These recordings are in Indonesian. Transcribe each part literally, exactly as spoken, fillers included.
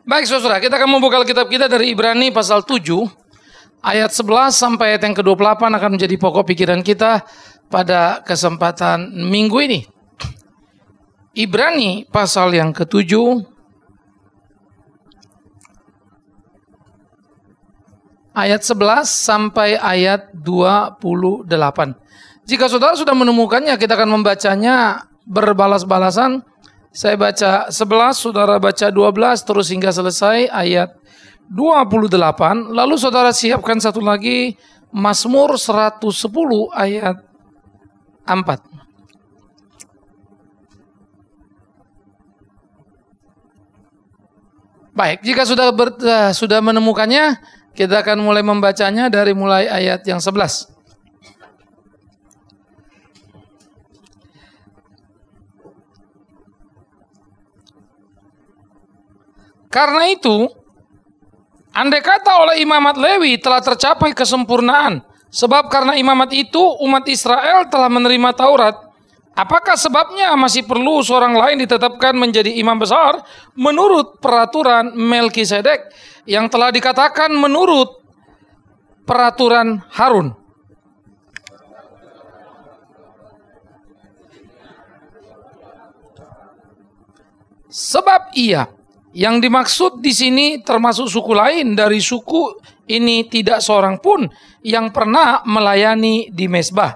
Baik saudara, kita akan membuka kitab kita dari Ibrani pasal tujuh ayat sebelas sampai ayat yang ke dua puluh delapan akan menjadi pokok pikiran kita pada kesempatan minggu ini. Ibrani pasal yang ketujuh ayat sebelas sampai ayat dua puluh delapan. Jika saudara sudah menemukannya, kita akan membacanya berbalas-balasan. Saya baca sebelas, saudara baca dua belas, terus hingga selesai ayat dua puluh delapan. Lalu saudara siapkan satu lagi, Mazmur seratus sepuluh ayat empat. Baik, jika sudah ber, uh, sudah menemukannya, kita akan mulai membacanya dari mulai ayat yang sebelas. Karena itu, andai kata oleh imamat Lewi telah tercapai kesempurnaan, sebab karena imamat itu umat Israel telah menerima Taurat, apakah sebabnya masih perlu seorang lain ditetapkan menjadi imam besar menurut peraturan Melkisedek yang telah dikatakan menurut peraturan Harun? Sebab ia yang dimaksud di sini termasuk suku lain dari suku ini tidak seorang pun yang pernah melayani di mezbah.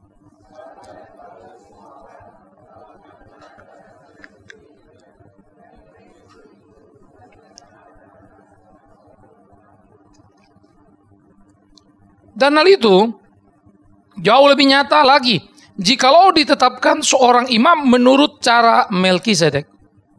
Dan hal itu jauh lebih nyata lagi jikalau ditetapkan seorang imam menurut cara Melkisedek.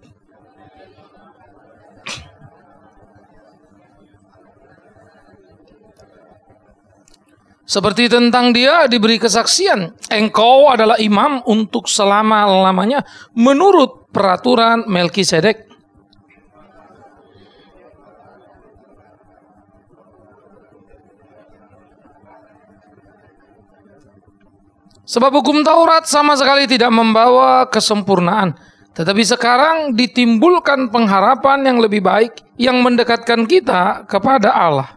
Seperti tentang dia diberi kesaksian, engkau adalah imam untuk selama-lamanya menurut peraturan Melkisedek. Sebab hukum Taurat sama sekali tidak membawa kesempurnaan, tetapi sekarang ditimbulkan pengharapan yang lebih baik yang mendekatkan kita kepada Allah.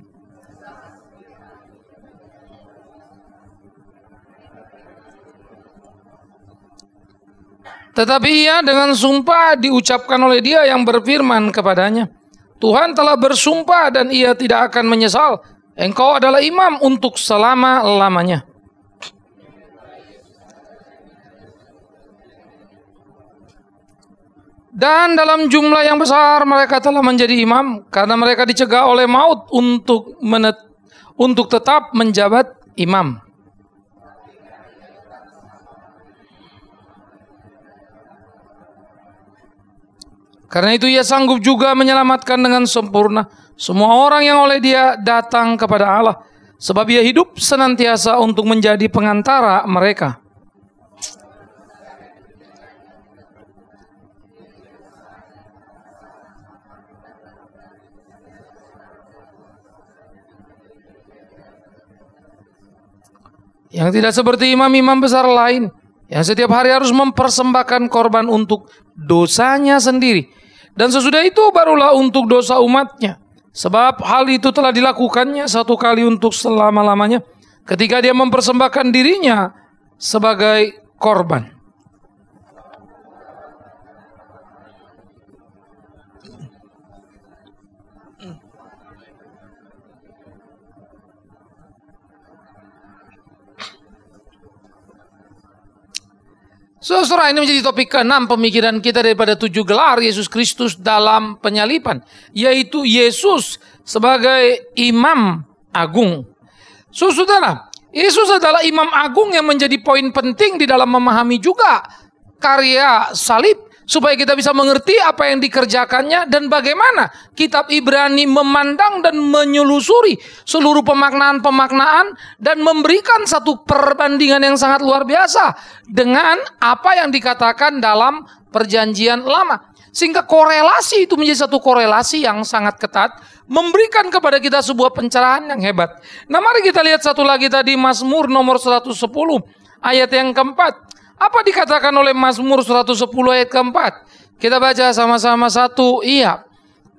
Tetapi ia dengan sumpah diucapkan oleh dia yang berfirman kepadanya, Tuhan telah bersumpah dan ia tidak akan menyesal, engkau adalah imam untuk selama-lamanya. Dan dalam jumlah yang besar mereka telah menjadi imam karena mereka dicegah oleh maut untuk menet, untuk tetap menjabat imam. Karena itu ia sanggup juga menyelamatkan dengan sempurna semua orang yang oleh dia datang kepada Allah. Sebab ia hidup senantiasa untuk menjadi pengantara mereka. Yang tidak seperti imam-imam besar lain yang setiap hari harus mempersembahkan korban untuk dosanya sendiri. Dan sesudah itu barulah untuk dosa umatnya. Sebab hal itu telah dilakukannya satu kali untuk selama-lamanya ketika dia mempersembahkan dirinya sebagai korban. Saudara, ini menjadi topik keenam pemikiran kita daripada tujuh gelar Yesus Kristus dalam penyalipan, yaitu Yesus sebagai imam agung. So, saudara, Yesus adalah imam agung yang menjadi poin penting di dalam memahami juga karya salib, supaya kita bisa mengerti apa yang dikerjakannya dan bagaimana kitab Ibrani memandang dan menyelusuri seluruh pemaknaan-pemaknaan dan memberikan satu perbandingan yang sangat luar biasa dengan apa yang dikatakan dalam perjanjian lama. Sehingga korelasi itu menjadi satu korelasi yang sangat ketat, memberikan kepada kita sebuah pencerahan yang hebat. Nah, mari kita lihat satu lagi tadi, Mazmur nomor seratus sepuluh ayat yang keempat. Apa dikatakan oleh Mazmur seratus sepuluh ayat keempat? Kita baca sama-sama satu, iya.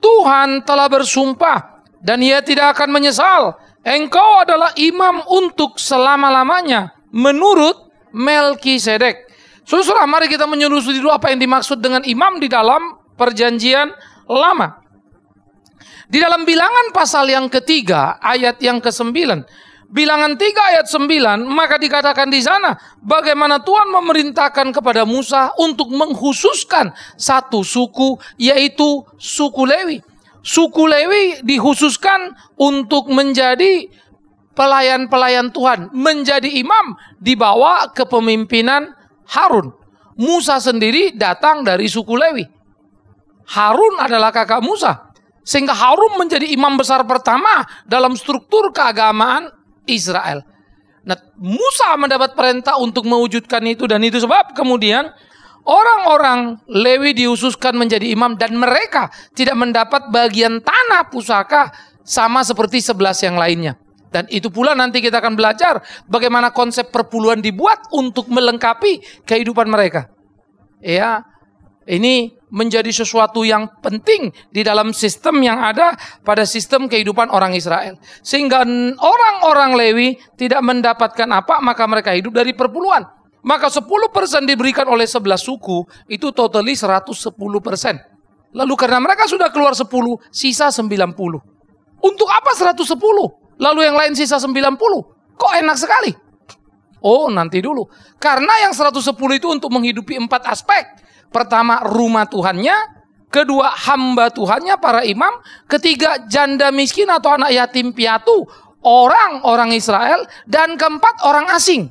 Tuhan telah bersumpah dan ia tidak akan menyesal. Engkau adalah imam untuk selama-lamanya menurut Melkisedek. Saudara, mari kita menyelidiki dulu apa yang dimaksud dengan imam di dalam perjanjian lama. Di dalam Bilangan pasal yang ketiga ayat yang kesembilan, Bilangan tiga ayat sembilan, maka dikatakan di sana bagaimana Tuhan memerintahkan kepada Musa untuk mengkhususkan satu suku, yaitu suku Lewi. Suku Lewi dikhususkan untuk menjadi pelayan-pelayan Tuhan, menjadi imam di bawah kepemimpinan Harun. Musa sendiri datang dari suku Lewi. Harun adalah kakak Musa. Sehingga Harun menjadi imam besar pertama dalam struktur keagamaan Israel. Nah, Musa mendapat perintah untuk mewujudkan itu, dan itu sebab kemudian orang-orang Lewi dihususkan menjadi imam dan mereka tidak mendapat bagian tanah pusaka sama seperti sebelas yang lainnya. Dan itu pula nanti kita akan belajar bagaimana konsep perpuluhan dibuat untuk melengkapi kehidupan mereka. Ya, ini menjadi sesuatu yang penting di dalam sistem yang ada pada sistem kehidupan orang Israel. Sehingga orang-orang Lewi tidak mendapatkan apa, maka mereka hidup dari perpuluhan. Maka sepuluh persen diberikan oleh sebelas suku, itu totally seratus sepuluh persen. Lalu karena mereka sudah keluar sepuluh, sisa sembilan puluh. Untuk apa seratus sepuluh? Lalu yang lain sisa sembilan puluh. Kok enak sekali? Oh, nanti dulu. Karena yang seratus sepuluh itu untuk menghidupi empat aspek. Pertama, rumah Tuhannya. Kedua, hamba Tuhannya, para imam. Ketiga, janda miskin atau anak yatim piatu, orang-orang Israel. Dan keempat, orang asing.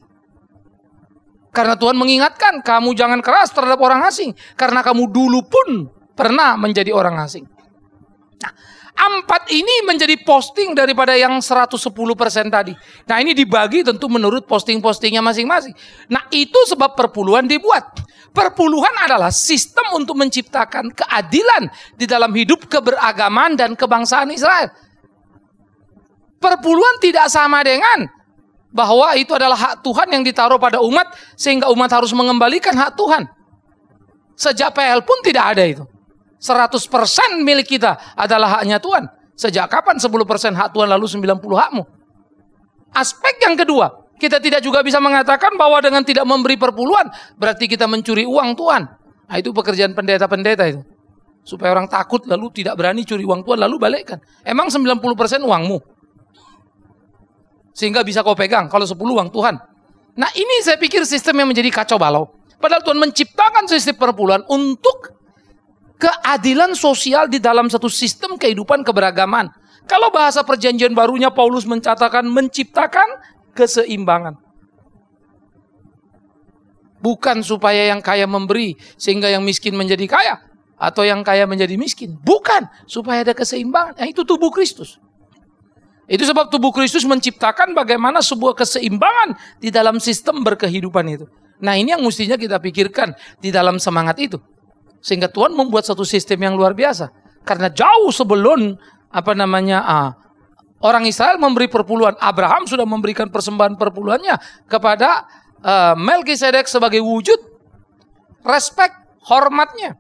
Karena Tuhan mengingatkan, kamu jangan keras terhadap orang asing. Karena kamu dulu pun pernah menjadi orang asing. Nah, empat ini menjadi posting daripada yang seratus sepuluh persen tadi. Nah, ini dibagi tentu menurut posting-postingnya masing-masing. Nah, itu sebab perpuluhan dibuat. Perpuluhan adalah sistem untuk menciptakan keadilan di dalam hidup keberagaman dan kebangsaan Israel. Perpuluhan tidak sama dengan bahwa itu adalah hak Tuhan yang ditaruh pada umat sehingga umat harus mengembalikan hak Tuhan. Sejak P L pun tidak ada itu. seratus persen milik kita adalah haknya Tuhan. Sejak kapan sepuluh persen hak Tuhan lalu sembilan puluh hakmu? Aspek yang kedua, kita tidak juga bisa mengatakan bahwa dengan tidak memberi perpuluhan berarti kita mencuri uang Tuhan. Nah, itu pekerjaan pendeta-pendeta itu. Supaya orang takut lalu tidak berani curi uang Tuhan lalu balikkan. Emang sembilan puluh persen uangmu? Sehingga bisa kau pegang, kalau sepuluh uang Tuhan. Nah, ini saya pikir sistem yang menjadi kacau balau. Padahal Tuhan menciptakan sistem perpuluhan untuk keadilan sosial di dalam satu sistem kehidupan keberagaman. Kalau bahasa perjanjian barunya Paulus mencatatkan menciptakan keseimbangan. Bukan supaya yang kaya memberi sehingga yang miskin menjadi kaya. Atau yang kaya menjadi miskin. Bukan, supaya ada keseimbangan. Nah, itu tubuh Kristus. Itu sebab tubuh Kristus menciptakan bagaimana sebuah keseimbangan di dalam sistem berkehidupan itu. Nah, ini yang mestinya kita pikirkan di dalam semangat itu. Sehingga Tuhan membuat satu sistem yang luar biasa. Karena jauh sebelum apa namanya ah, orang Israel memberi perpuluhan, Abraham sudah memberikan persembahan perpuluhannya kepada uh, Melkisedek sebagai wujud respek hormatnya.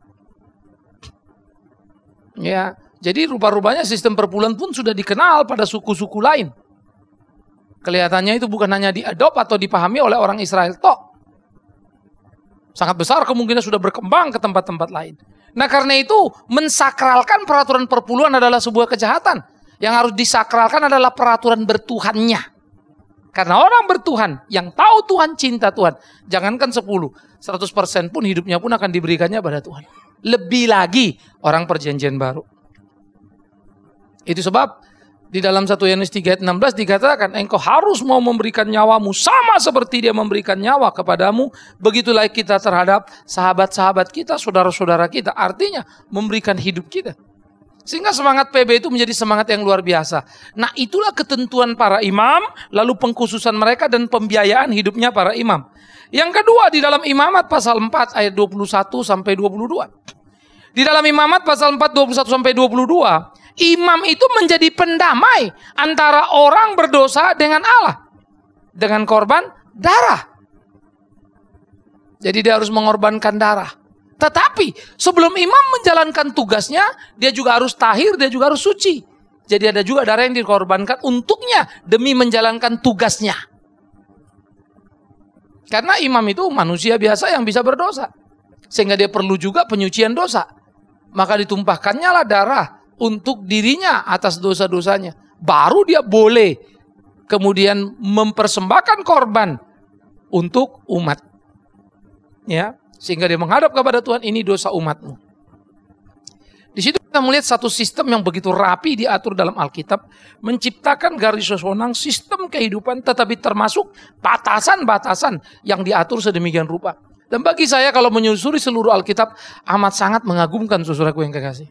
Ya, jadi rupa-rupanya sistem perpuluhan pun sudah dikenal pada suku-suku lain. Kelihatannya itu bukan hanya diadop atau dipahami oleh orang Israel tok. Sangat besar kemungkinan sudah berkembang ke tempat-tempat lain. Nah, karena itu mensakralkan peraturan perpuluhan adalah sebuah kejahatan. Yang harus disakralkan adalah peraturan bertuhannya. Karena orang bertuhan yang tahu Tuhan, cinta Tuhan, jangankan sepuluh, seratus persen pun hidupnya pun akan diberikannya pada Tuhan. Lebih lagi orang perjanjian baru. Itu sebab di dalam satu Yohanes tiga ayat enam belas dikatakan, engkau harus mau memberikan nyawamu sama seperti dia memberikan nyawa kepadamu. Begitulah kita terhadap sahabat-sahabat kita, saudara-saudara kita. Artinya memberikan hidup kita. Sehingga semangat P B itu menjadi semangat yang luar biasa. Nah, itulah ketentuan para imam, lalu pengkhususan mereka dan pembiayaan hidupnya para imam. Yang kedua, di dalam Imamat pasal empat ayat dua puluh satu sampai dua puluh dua. Di dalam Imamat pasal empat dua puluh satu sampai dua puluh dua, imam itu menjadi pendamai antara orang berdosa dengan Allah dengan korban darah. Jadi dia harus mengorbankan darah. Tetapi sebelum imam menjalankan tugasnya, dia juga harus tahir, dia juga harus suci. Jadi ada juga darah yang dikorbankan untuknya demi menjalankan tugasnya. Karena imam itu manusia biasa yang bisa berdosa. Sehingga dia perlu juga penyucian dosa. Maka ditumpahkannya lah darah untuk dirinya atas dosa-dosanya. Baru dia boleh kemudian mempersembahkan korban untuk umat. Ya, sehingga dia menghadap kepada Tuhan, ini dosa umatmu. Di situ kita melihat satu sistem yang begitu rapi diatur dalam Alkitab, menciptakan garis wewenang sistem kehidupan, tetapi termasuk batasan-batasan yang diatur sedemikian rupa. Dan bagi saya kalau menyusuri seluruh Alkitab, amat sangat mengagumkan saudaraku yang kekasih.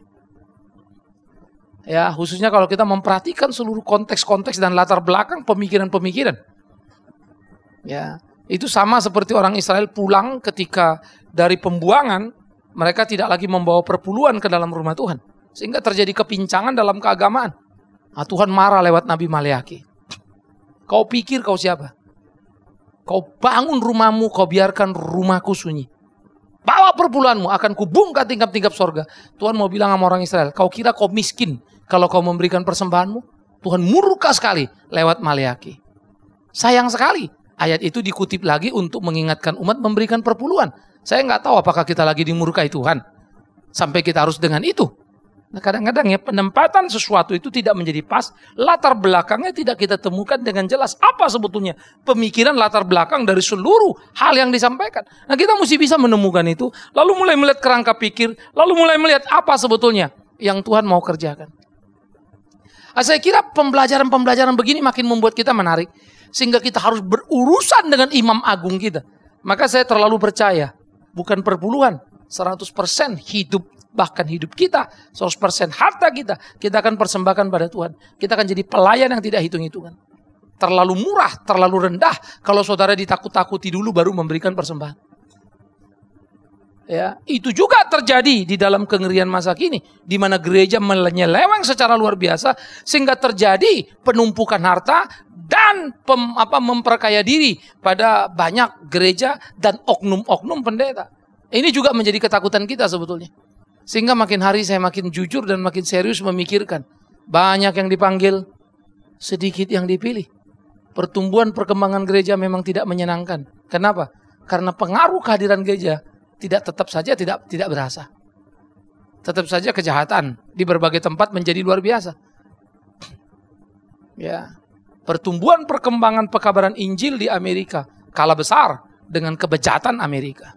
Ya, khususnya kalau kita memperhatikan seluruh konteks-konteks dan latar belakang pemikiran-pemikiran. Ya, itu sama seperti orang Israel pulang ketika dari pembuangan, mereka tidak lagi membawa perpuluhan ke dalam rumah Tuhan. Sehingga terjadi kepincangan dalam keagamaan. Nah, Tuhan marah lewat Nabi Maleaki. Kau pikir kau siapa? Kau bangun rumahmu, kau biarkan rumahku sunyi. Bawa perpuluhanmu, akan kubungkam tingkap-tingkap sorga. Tuhan mau bilang sama orang Israel, kau kira kau miskin kalau kau memberikan persembahanmu? Tuhan murka sekali lewat Maleaki. Sayang sekali, ayat itu dikutip lagi untuk mengingatkan umat memberikan perpuluhan. Saya nggak tahu apakah kita lagi dimurkai Tuhan sampai kita harus dengan itu. Nah, kadang-kadang ya penempatan sesuatu itu tidak menjadi pas, latar belakangnya tidak kita temukan dengan jelas. Apa sebetulnya pemikiran latar belakang dari seluruh hal yang disampaikan. Nah, kita mesti bisa menemukan itu, lalu mulai melihat kerangka pikir, lalu mulai melihat apa sebetulnya yang Tuhan mau kerjakan. Nah, saya kira pembelajaran-pembelajaran begini makin membuat kita menarik, sehingga kita harus berurusan dengan imam agung kita. Maka saya terlalu percaya, bukan perpuluhan, seratus persen hidup, bahkan hidup kita, seratus persen harta kita, kita akan persembahkan pada Tuhan. Kita akan jadi pelayan yang tidak hitung-hitungan. Terlalu murah, terlalu rendah, kalau saudara ditakut-takuti dulu baru memberikan persembahan. Ya, itu juga terjadi di dalam kengerian masa kini, di mana gereja menyeleweng secara luar biasa, sehingga terjadi penumpukan harta dan pem, apa, memperkaya diri pada banyak gereja dan oknum-oknum pendeta. Ini juga menjadi ketakutan kita sebetulnya. Sehingga makin hari saya makin jujur dan makin serius memikirkan. Banyak yang dipanggil, sedikit yang dipilih. Pertumbuhan perkembangan gereja memang tidak menyenangkan. Kenapa? Karena pengaruh kehadiran gereja tidak tetap saja tidak tidak berasa. Tetap saja kejahatan di berbagai tempat menjadi luar biasa. Ya, pertumbuhan perkembangan pekabaran Injil di Amerika kalah besar dengan kebejatan Amerika.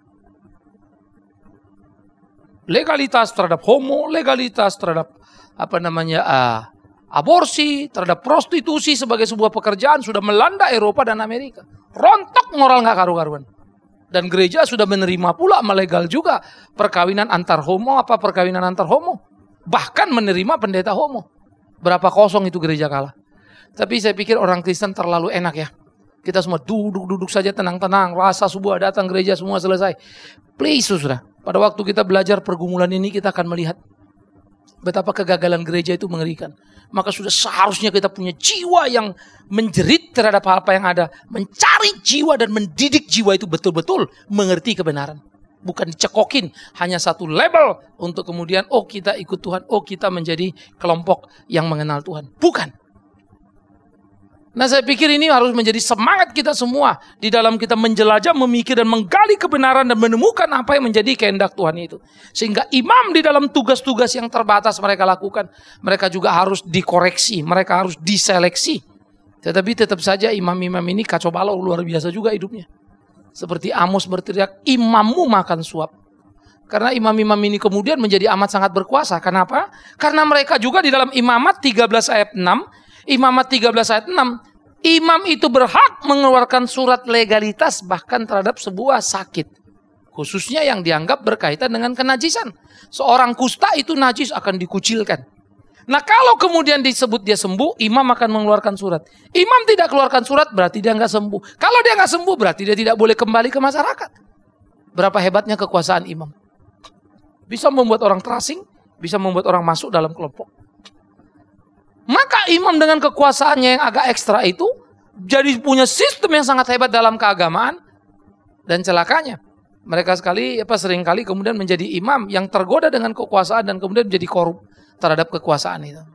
Legalitas terhadap homo, legalitas terhadap apa namanya uh, aborsi, terhadap prostitusi sebagai sebuah pekerjaan sudah melanda Eropa dan Amerika. Rontok moral nggak karu-karuan. Dan gereja sudah menerima pula melegal juga perkawinan antar homo, apa perkawinan antar homo. Bahkan menerima pendeta homo. Berapa kosong itu gereja kalah. Tapi saya pikir orang Kristen terlalu enak ya. Kita semua duduk-duduk saja tenang-tenang, rasa subuh datang gereja semua selesai. Please saudara, pada waktu kita belajar pergumulan ini kita akan melihat betapa kegagalan gereja itu mengerikan. Maka sudah seharusnya kita punya jiwa yang menjerit terhadap apa yang ada. Mencari jiwa dan mendidik jiwa itu betul-betul mengerti kebenaran. Bukan dicekokin hanya satu label untuk kemudian oh kita ikut Tuhan, oh kita menjadi kelompok yang mengenal Tuhan. Bukan. Nah, saya pikir ini harus menjadi semangat kita semua di dalam kita menjelajah, memikir dan menggali kebenaran dan menemukan apa yang menjadi kehendak Tuhan itu. Sehingga imam di dalam tugas-tugas yang terbatas mereka lakukan, mereka juga harus dikoreksi, mereka harus diseleksi. Tetapi tetap saja imam-imam ini kacau balau luar biasa juga hidupnya. Seperti Amos berteriak, imammu makan suap. Karena imam-imam ini kemudian menjadi amat sangat berkuasa. Kenapa? Karena mereka juga di dalam Imamat tiga belas ayat enam, Imamat tiga belas ayat enam, imam itu berhak mengeluarkan surat legalitas bahkan terhadap sebuah sakit. Khususnya yang dianggap berkaitan dengan kenajisan. Seorang kusta itu najis akan dikucilkan. Nah kalau kemudian disebut dia sembuh, imam akan mengeluarkan surat. Imam tidak keluarkan surat berarti dia nggak sembuh. Kalau dia nggak sembuh berarti dia tidak boleh kembali ke masyarakat. Berapa hebatnya kekuasaan imam. Bisa membuat orang terasing, bisa membuat orang masuk dalam kelompok. Maka imam dengan kekuasaannya yang agak ekstra itu jadi punya sistem yang sangat hebat dalam keagamaan. Dan celakanya Mereka sekali apa seringkali kemudian menjadi imam yang tergoda dengan kekuasaan dan kemudian menjadi korup terhadap kekuasaan itu.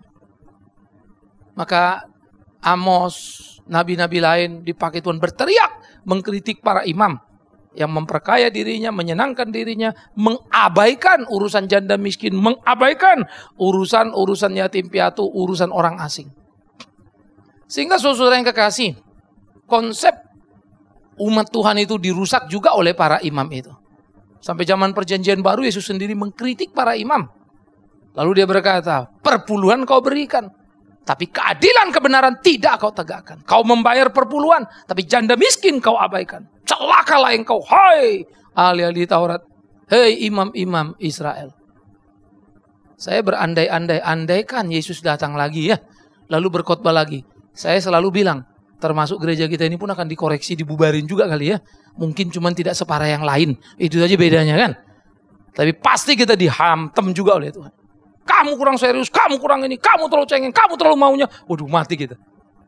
Maka Amos, nabi-nabi lain dipakai Tuhan berteriak mengkritik para imam yang memperkaya dirinya, menyenangkan dirinya, mengabaikan urusan janda miskin, mengabaikan urusan-urusan yatim piatu, urusan orang asing. Sehingga saudara yang kekasih, konsep umat Tuhan itu dirusak juga oleh para imam itu. Sampai zaman perjanjian baru Yesus sendiri mengkritik para imam. Lalu dia berkata, perpuluhan kau berikan, tapi keadilan kebenaran tidak kau tegakkan. Kau membayar perpuluhan, tapi janda miskin kau abaikan. Celakalah engkau, hai ahli-ahli Taurat, hei imam-imam Israel. Saya berandai-andai, andaikan Yesus datang lagi ya, lalu berkhotbah lagi. Saya selalu bilang, termasuk gereja kita ini pun akan dikoreksi, dibubarin juga kali ya. Mungkin cuma tidak separah yang lain. Itu saja bedanya kan. Tapi pasti kita dihantam juga oleh Tuhan. Kamu kurang serius, kamu kurang ini, kamu terlalu cengeng, kamu terlalu maunya. Waduh, mati kita.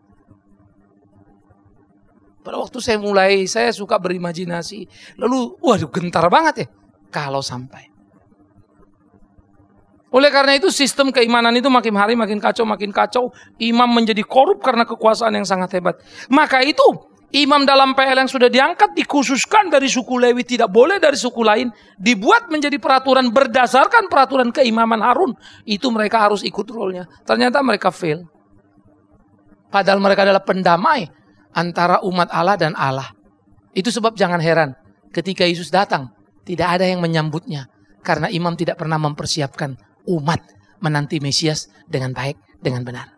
Pada waktu saya mulai, saya suka berimajinasi. Lalu, waduh gentar banget ya. Kalau sampai. Oleh karena itu sistem keimanan itu makin hari makin kacau, makin kacau. Imam menjadi korup karena kekuasaan yang sangat hebat. Maka itu imam dalam P L yang sudah diangkat dikhususkan dari suku Lewi, tidak boleh dari suku lain. Dibuat menjadi peraturan berdasarkan peraturan keimaman Harun. Itu mereka harus ikut role-nya. Ternyata mereka fail. Padahal mereka adalah pendamai antara umat Allah dan Allah. Itu sebab jangan heran ketika Yesus datang tidak ada yang menyambutnya. Karena imam tidak pernah mempersiapkan umat menanti Mesias dengan baik, dengan benar.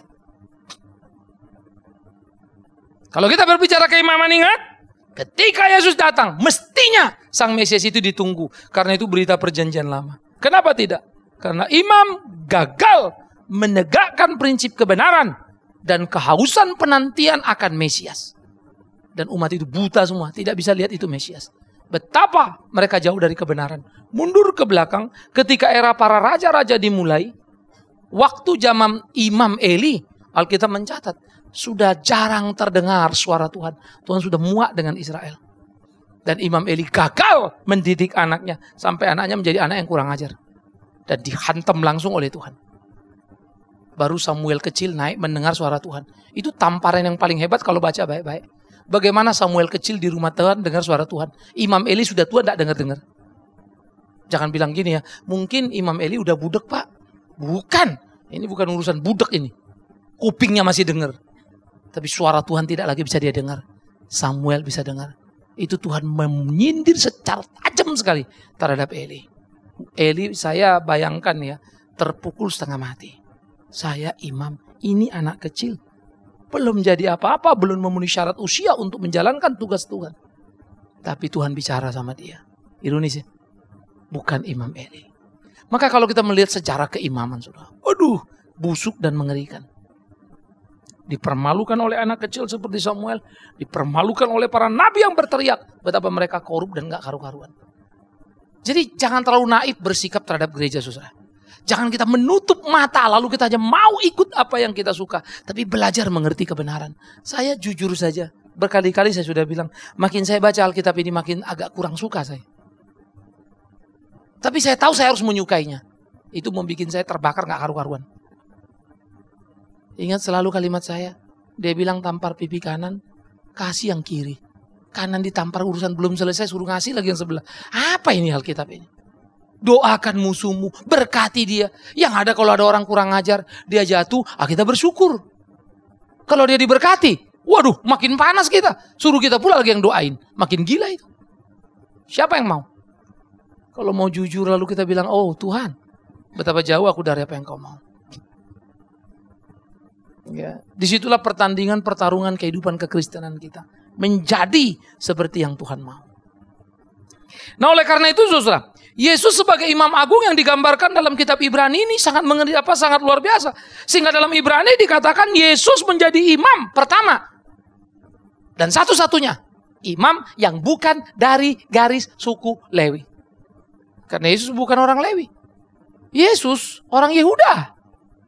Kalau kita berbicara keimaman, ingat, ketika Yesus datang, mestinya Sang Mesias itu ditunggu. Karena itu berita perjanjian lama. Kenapa tidak? Karena imam gagal menegakkan prinsip kebenaran dan kehausan penantian akan Mesias. Dan umat itu buta semua, tidak bisa lihat itu Mesias. Betapa mereka jauh dari kebenaran. Mundur ke belakang ketika era para raja-raja dimulai. Waktu zaman Imam Eli, Alkitab mencatat, sudah jarang terdengar suara Tuhan. Tuhan sudah muak dengan Israel. Dan Imam Eli gagal mendidik anaknya. Sampai anaknya menjadi anak yang kurang ajar. Dan dihantam langsung oleh Tuhan. Baru Samuel kecil naik mendengar suara Tuhan. Itu tamparan yang paling hebat kalau baca baik-baik. Bagaimana Samuel kecil di rumah Tuhan dengar suara Tuhan. Imam Eli sudah tua tidak dengar-dengar. Jangan bilang gini ya. Mungkin Imam Eli udah budek pak. Bukan. Ini bukan urusan budek ini. Kupingnya masih dengar. Tapi suara Tuhan tidak lagi bisa dia dengar. Samuel bisa dengar. Itu Tuhan menyindir secara tajam sekali terhadap Eli. Eli saya bayangkan ya. Terpukul setengah mati. Saya imam. Ini anak kecil. Belum jadi apa-apa, belum memenuhi syarat usia untuk menjalankan tugas Tuhan. Tapi Tuhan bicara sama dia. Ironis ya. Bukan Imam Eli. Maka kalau kita melihat sejarah keimaman, saudara, waduh, busuk dan mengerikan. Dipermalukan oleh anak kecil seperti Samuel. Dipermalukan oleh para nabi yang berteriak. Betapa mereka korup dan gak karu-karuan. Jadi jangan terlalu naif bersikap terhadap gereja, saudara. Jangan kita menutup mata lalu kita hanya mau ikut apa yang kita suka. Tapi belajar mengerti kebenaran. Saya jujur saja. Berkali-kali saya sudah bilang. Makin saya baca Alkitab ini makin agak kurang suka saya. Tapi saya tahu saya harus menyukainya. Itu membuat saya terbakar gak karu-karuan. Ingat selalu kalimat saya. Dia bilang tampar pipi kanan. Kasih yang kiri. Kanan ditampar urusan belum selesai. Suruh ngasih lagi yang sebelah. Apa ini Alkitab ini? Doakan musuhmu, berkati dia. Yang ada kalau ada orang kurang ajar, dia jatuh, ah kita bersyukur. Kalau dia diberkati, waduh makin panas kita. Suruh kita pula lagi yang doain. Makin gila itu. Siapa yang mau? Kalau mau jujur lalu kita bilang, oh Tuhan, betapa jauh aku dari apa yang kau mau. Ya, disitulah pertandingan, pertarungan kehidupan kekristenan kita. Menjadi seperti yang Tuhan mau. Nah oleh karena itu saudara, Yesus sebagai imam agung yang digambarkan dalam kitab Ibrani ini sangat mengeri apa sangat luar biasa. Sehingga dalam Ibrani dikatakan Yesus menjadi imam pertama dan satu-satunya imam yang bukan dari garis suku Lewi. Karena Yesus bukan orang Lewi. Yesus orang Yehuda.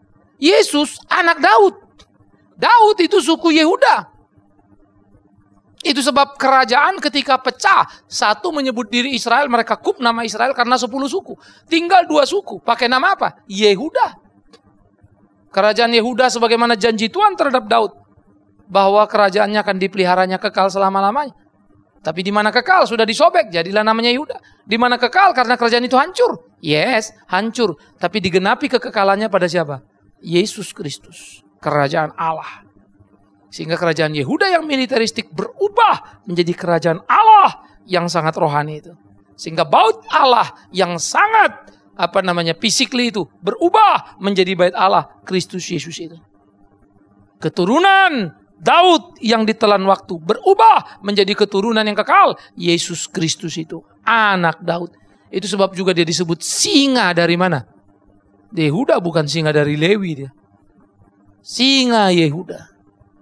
Yesus anak Daud. Daud itu suku Yehuda. Itu sebab kerajaan ketika pecah, satu menyebut diri Israel, mereka kup nama Israel karena sepuluh suku. Tinggal dua suku, pakai nama apa? Yehuda. Kerajaan Yehuda sebagaimana janji Tuhan terhadap Daud, bahwa kerajaannya akan dipeliharanya kekal selama-lamanya. Tapi di mana kekal sudah disobek, jadilah namanya Yehuda. Di mana kekal karena kerajaan itu hancur. Yes, hancur. Tapi digenapi kekekalannya pada siapa? Yesus Kristus, kerajaan Allah. Sehingga kerajaan Yehuda yang militeristik berubah menjadi kerajaan Allah yang sangat rohani itu. Sehingga bait Allah yang sangat apa namanya physically itu berubah menjadi bait Allah Kristus Yesus itu. Keturunan Daud yang ditelan waktu berubah menjadi keturunan yang kekal Yesus Kristus itu, anak Daud. Itu sebab juga dia disebut singa dari mana? Yehuda, bukan singa dari Lewi dia. Singa Yehuda.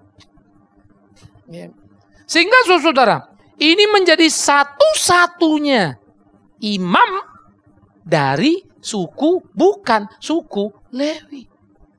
Sehingga saudara, ini menjadi satu-satunya imam dari suku, bukan suku Lewi,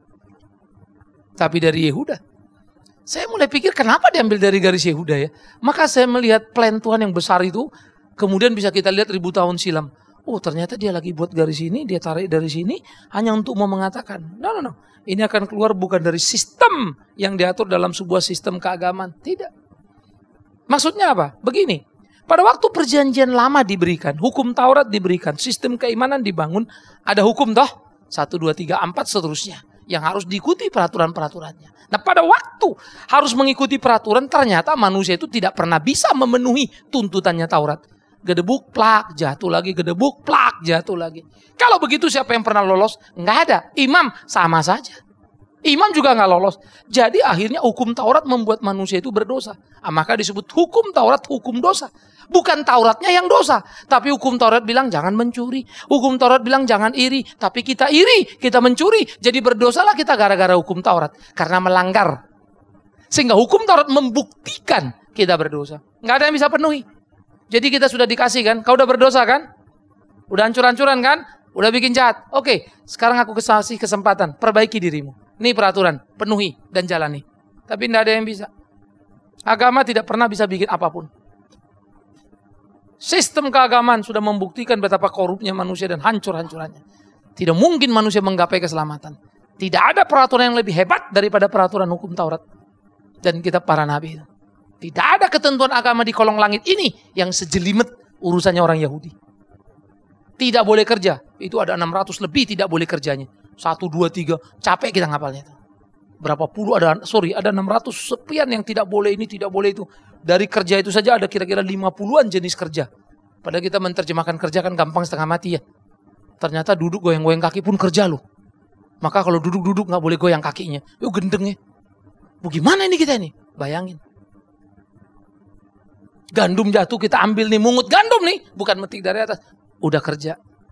tapi dari Yehuda. Saya mulai pikir kenapa diambil dari garis Yehuda ya. Maka saya melihat plan Tuhan yang besar itu, kemudian bisa kita lihat ribu tahun silam. Oh, ternyata dia lagi buat garis ini, dia tarik dari sini hanya untuk mau mengatakan, no, no, no. Ini akan keluar bukan dari sistem yang diatur dalam sebuah sistem keagamaan. Tidak. Maksudnya apa? Begini. Pada waktu perjanjian lama diberikan, hukum Taurat diberikan, sistem keimanan dibangun, ada hukum toh? Satu, dua, tiga, empat, seterusnya. Yang harus diikuti peraturan-peraturannya. Nah, pada waktu harus mengikuti peraturan, ternyata manusia itu tidak pernah bisa memenuhi tuntutannya Taurat. Gedebuk, plak, jatuh lagi, gedebuk, plak, jatuh lagi. Kalau begitu siapa yang pernah lolos? Nggak ada. Imam sama saja. Imam juga nggak lolos. Jadi akhirnya hukum Taurat membuat manusia itu berdosa. Ah, maka disebut hukum Taurat hukum dosa. Bukan Tauratnya yang dosa. Tapi hukum Taurat bilang jangan mencuri. Hukum Taurat bilang jangan iri. Tapi kita iri, kita mencuri. Jadi berdosalah kita gara-gara hukum Taurat. Karena melanggar. Sehingga hukum Taurat membuktikan kita berdosa. Nggak ada yang bisa penuhi. Jadi kita sudah dikasih kan, kau udah berdosa kan? Udah hancur-hancuran kan? Udah bikin jahat. Oke, sekarang aku kasih kesempatan, perbaiki dirimu. Ini peraturan, penuhi dan jalani. Tapi tidak ada yang bisa. Agama tidak pernah bisa bikin apapun. Sistem keagamaan sudah membuktikan betapa korupnya manusia dan hancur-hancurannya. Tidak mungkin manusia menggapai keselamatan. Tidak ada peraturan yang lebih hebat daripada peraturan hukum Taurat dan kitab para nabi itu. Tidak ada ketentuan agama di kolong langit ini yang sejelimet urusannya orang Yahudi. Tidak boleh kerja. Itu ada enam ratus lebih tidak boleh kerjanya. Satu, dua, tiga. Capek kita ngapalnya itu. Berapa puluh ada, sorry, ada enam ratus sekian yang tidak boleh ini, tidak boleh itu. Dari kerja itu saja ada kira-kira lima puluhan jenis kerja. Padahal kita menerjemahkan kerja kan gampang setengah mati ya. Ternyata duduk goyang-goyang kaki pun kerja loh. Maka kalau duduk-duduk gak boleh goyang kakinya. Yuk gendengnya. Bagaimana ini kita ini? Bayangin. Gandum jatuh kita ambil nih, mungut gandum nih, bukan metik dari atas. Udah kerja.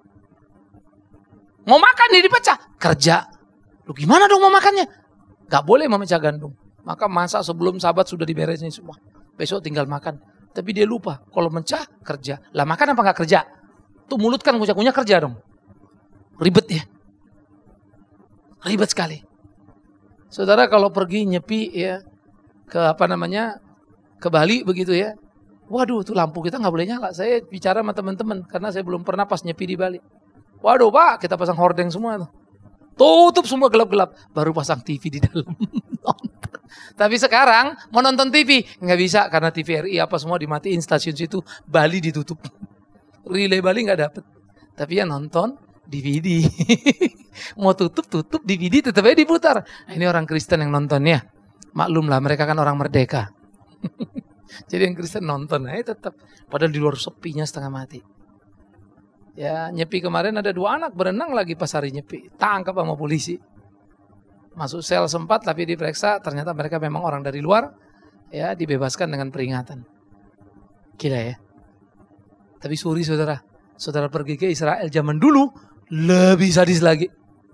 Mau makan nih dipecah, kerja. Lu gimana dong mau makannya? Gak boleh memecah gandum. Maka masa sebelum sahabat sudah diberesin semua. Besok tinggal makan. Tapi dia lupa, kalau mecah kerja. Lah makan apa gak kerja? Tuh mulut kan ngucap-ngucap kerja dong. Ribet ya. Ribet sekali. Saudara kalau pergi nyepi ya ke apa namanya ke Bali begitu ya. Waduh, tuh lampu kita nggak boleh nyala. Saya bicara sama teman-teman karena saya belum pernah pas nyepi di Bali. Waduh Pak, kita pasang hordeng semua tuh. Tutup semua gelap-gelap. Baru pasang T V di dalam. Tapi sekarang mau nonton T V nggak bisa karena T V R I apa semua dimatiin, stasiun situ. Bali ditutup. Relay Bali nggak dapet. Tapi ya nonton D V D. Mau tutup-tutup D V D tetap aja diputar. Nah, ini orang Kristen yang nontonnya. Maklum lah mereka kan orang merdeka. Jadi yang Kristen nonton aja tetap. Padahal di luar sepinya setengah mati. Ya nyepi kemarin ada dua anak berenang lagi pas hari nyepi. Tangkap sama polisi. Masuk sel sempat tapi diperiksa. Ternyata mereka memang orang dari luar. Ya dibebaskan dengan peringatan. Gila ya. Tapi sorry saudara. Saudara pergi ke Israel zaman dulu. Lebih sadis lagi.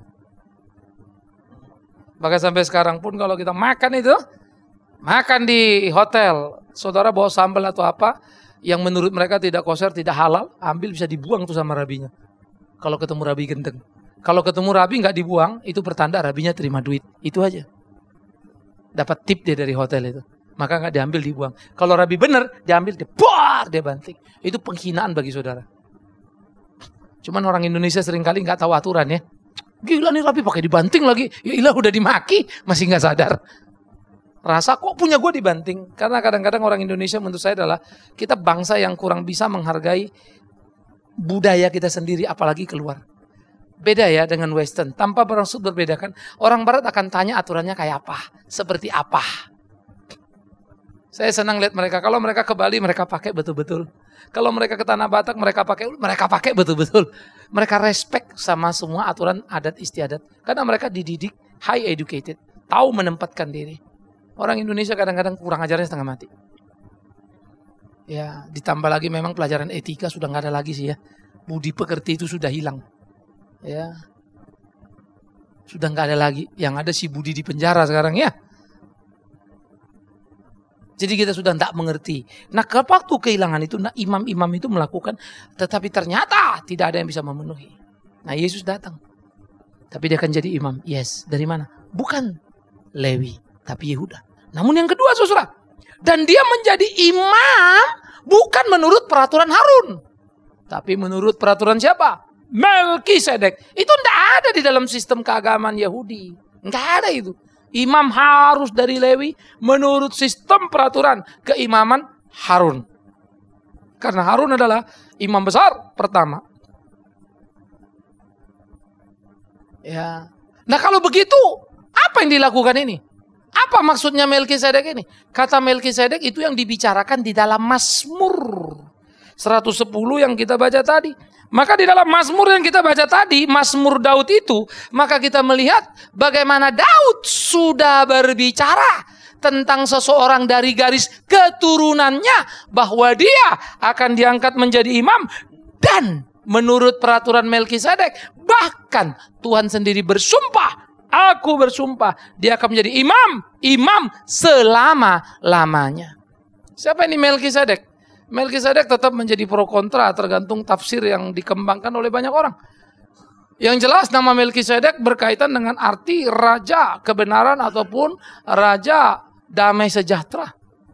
Bahkan sampai sekarang pun kalau kita makan itu. Makan di hotel. Saudara bawa sambal atau apa. Yang menurut mereka tidak kosher, tidak halal. Ambil bisa dibuang tuh sama rabinya. Kalau ketemu rabi gendeng. Kalau ketemu rabi nggak dibuang. Itu pertanda rabinya terima duit. Itu aja. Dapat tip dia dari hotel itu. maka nggak diambil dibuang. Kalau rabi benar, diambil, dibuang, dia banting. Itu penghinaan bagi saudara. Cuman orang Indonesia seringkali nggak tahu aturan ya. Gila nih rabi pakai dibanting lagi. Ya ilah udah dimaki, masih nggak sadar. Rasa kok punya gue dibanting. Karena kadang-kadang orang Indonesia menurut saya adalah kita bangsa yang kurang bisa menghargai budaya kita sendiri, apalagi keluar. Beda ya dengan Western. Tanpa bermaksud berbedakan, orang Barat akan tanya aturannya kayak apa, seperti apa. Saya senang lihat mereka. Kalau mereka ke Bali, mereka pakai betul-betul. Kalau mereka ke Tanah Batak, mereka pakai, mereka pakai betul-betul. Mereka respect sama semua aturan adat istiadat. Karena mereka dididik, high educated, tahu menempatkan diri. Orang Indonesia kadang-kadang kurang ajarnya setengah mati. Ya, ditambah lagi memang pelajaran etika sudah nggak ada lagi sih ya. Budi pekerti itu sudah hilang. Ya, sudah nggak ada lagi. Yang ada si Budi di penjara sekarang ya. Jadi kita sudah tidak mengerti. Nah, ke waktu kehilangan itu, nah imam-imam itu melakukan, tetapi ternyata tidak ada yang bisa memenuhi. Nah, Yesus datang, tapi dia akan jadi imam. Yes, dari mana? Bukan Lewi, tapi Yehuda. Namun yang kedua, saudara, dan dia menjadi imam bukan menurut peraturan Harun, tapi menurut peraturan siapa? Melkisedek. Itu tidak ada di dalam sistem keagamaan Yahudi. Tidak ada itu. Imam harus dari Lewi menurut sistem peraturan keimaman Harun. Karena Harun adalah imam besar pertama. Ya. Nah kalau begitu, apa yang dilakukan ini? Apa maksudnya Melkisedek ini? Kata Melkisedek itu yang dibicarakan di dalam Mazmur seratus sepuluh yang kita baca tadi. Maka di dalam Mazmur yang kita baca tadi, Mazmur Daud itu, maka kita melihat bagaimana Daud sudah berbicara tentang seseorang dari garis keturunannya, bahwa dia akan diangkat menjadi imam, dan menurut peraturan Melkisedek, bahkan Tuhan sendiri bersumpah, aku bersumpah, dia akan menjadi imam, imam selama-lamanya. Siapa ini Melkisedek? Melkisedek tetap menjadi pro kontra tergantung tafsir yang dikembangkan oleh banyak orang. Yang jelas nama Melkisedek berkaitan dengan arti raja kebenaran ataupun raja damai sejahtera.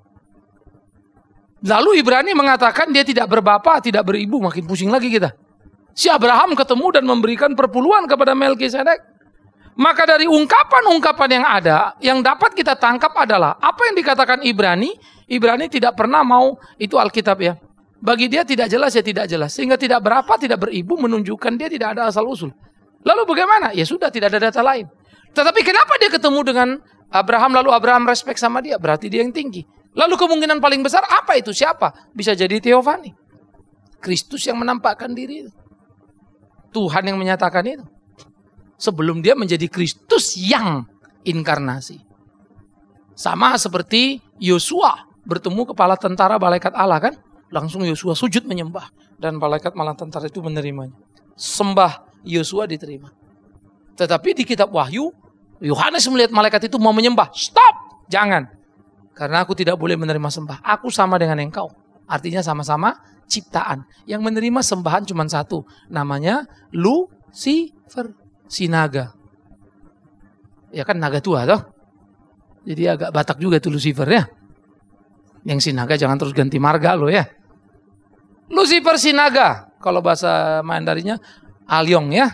Lalu Ibrani mengatakan dia tidak berbapa, tidak beribu, makin pusing lagi kita. Si Abraham ketemu dan memberikan perpuluhan kepada Melkisedek. Maka dari ungkapan-ungkapan yang ada, yang dapat kita tangkap adalah apa yang dikatakan Ibrani. Ibrani tidak pernah mau, itu Alkitab ya. Bagi dia tidak jelas ya tidak jelas. Sehingga tidak berapa, tidak beribu, menunjukkan dia tidak ada asal-usul. Lalu bagaimana? Ya sudah, tidak ada data lain. Tetapi kenapa dia ketemu dengan Abraham, lalu Abraham respect sama dia? Berarti dia yang tinggi. Lalu kemungkinan paling besar apa itu? Siapa? Bisa jadi Teofani. Kristus yang menampakkan diri itu. Tuhan yang menyatakan itu. Sebelum dia menjadi Kristus yang inkarnasi. Sama seperti Yosua bertemu kepala tentara malaikat Allah kan? Langsung Yosua sujud menyembah. Dan malaikat malah tentara itu menerimanya. Sembah Yosua diterima. Tetapi di kitab Wahyu, Yohanes melihat malaikat itu mau menyembah. Stop! Jangan. Karena aku tidak boleh menerima sembah. Aku sama dengan engkau. Artinya sama-sama ciptaan. Yang menerima sembahan cuma satu. Namanya Lucifer. Si naga. Ya kan naga tua toh. Jadi agak Batak juga tuh Lucifer ya. Yang si naga jangan terus ganti marga lo ya. Lucifer si naga. Kalau bahasa Mandarinya Alyong ya.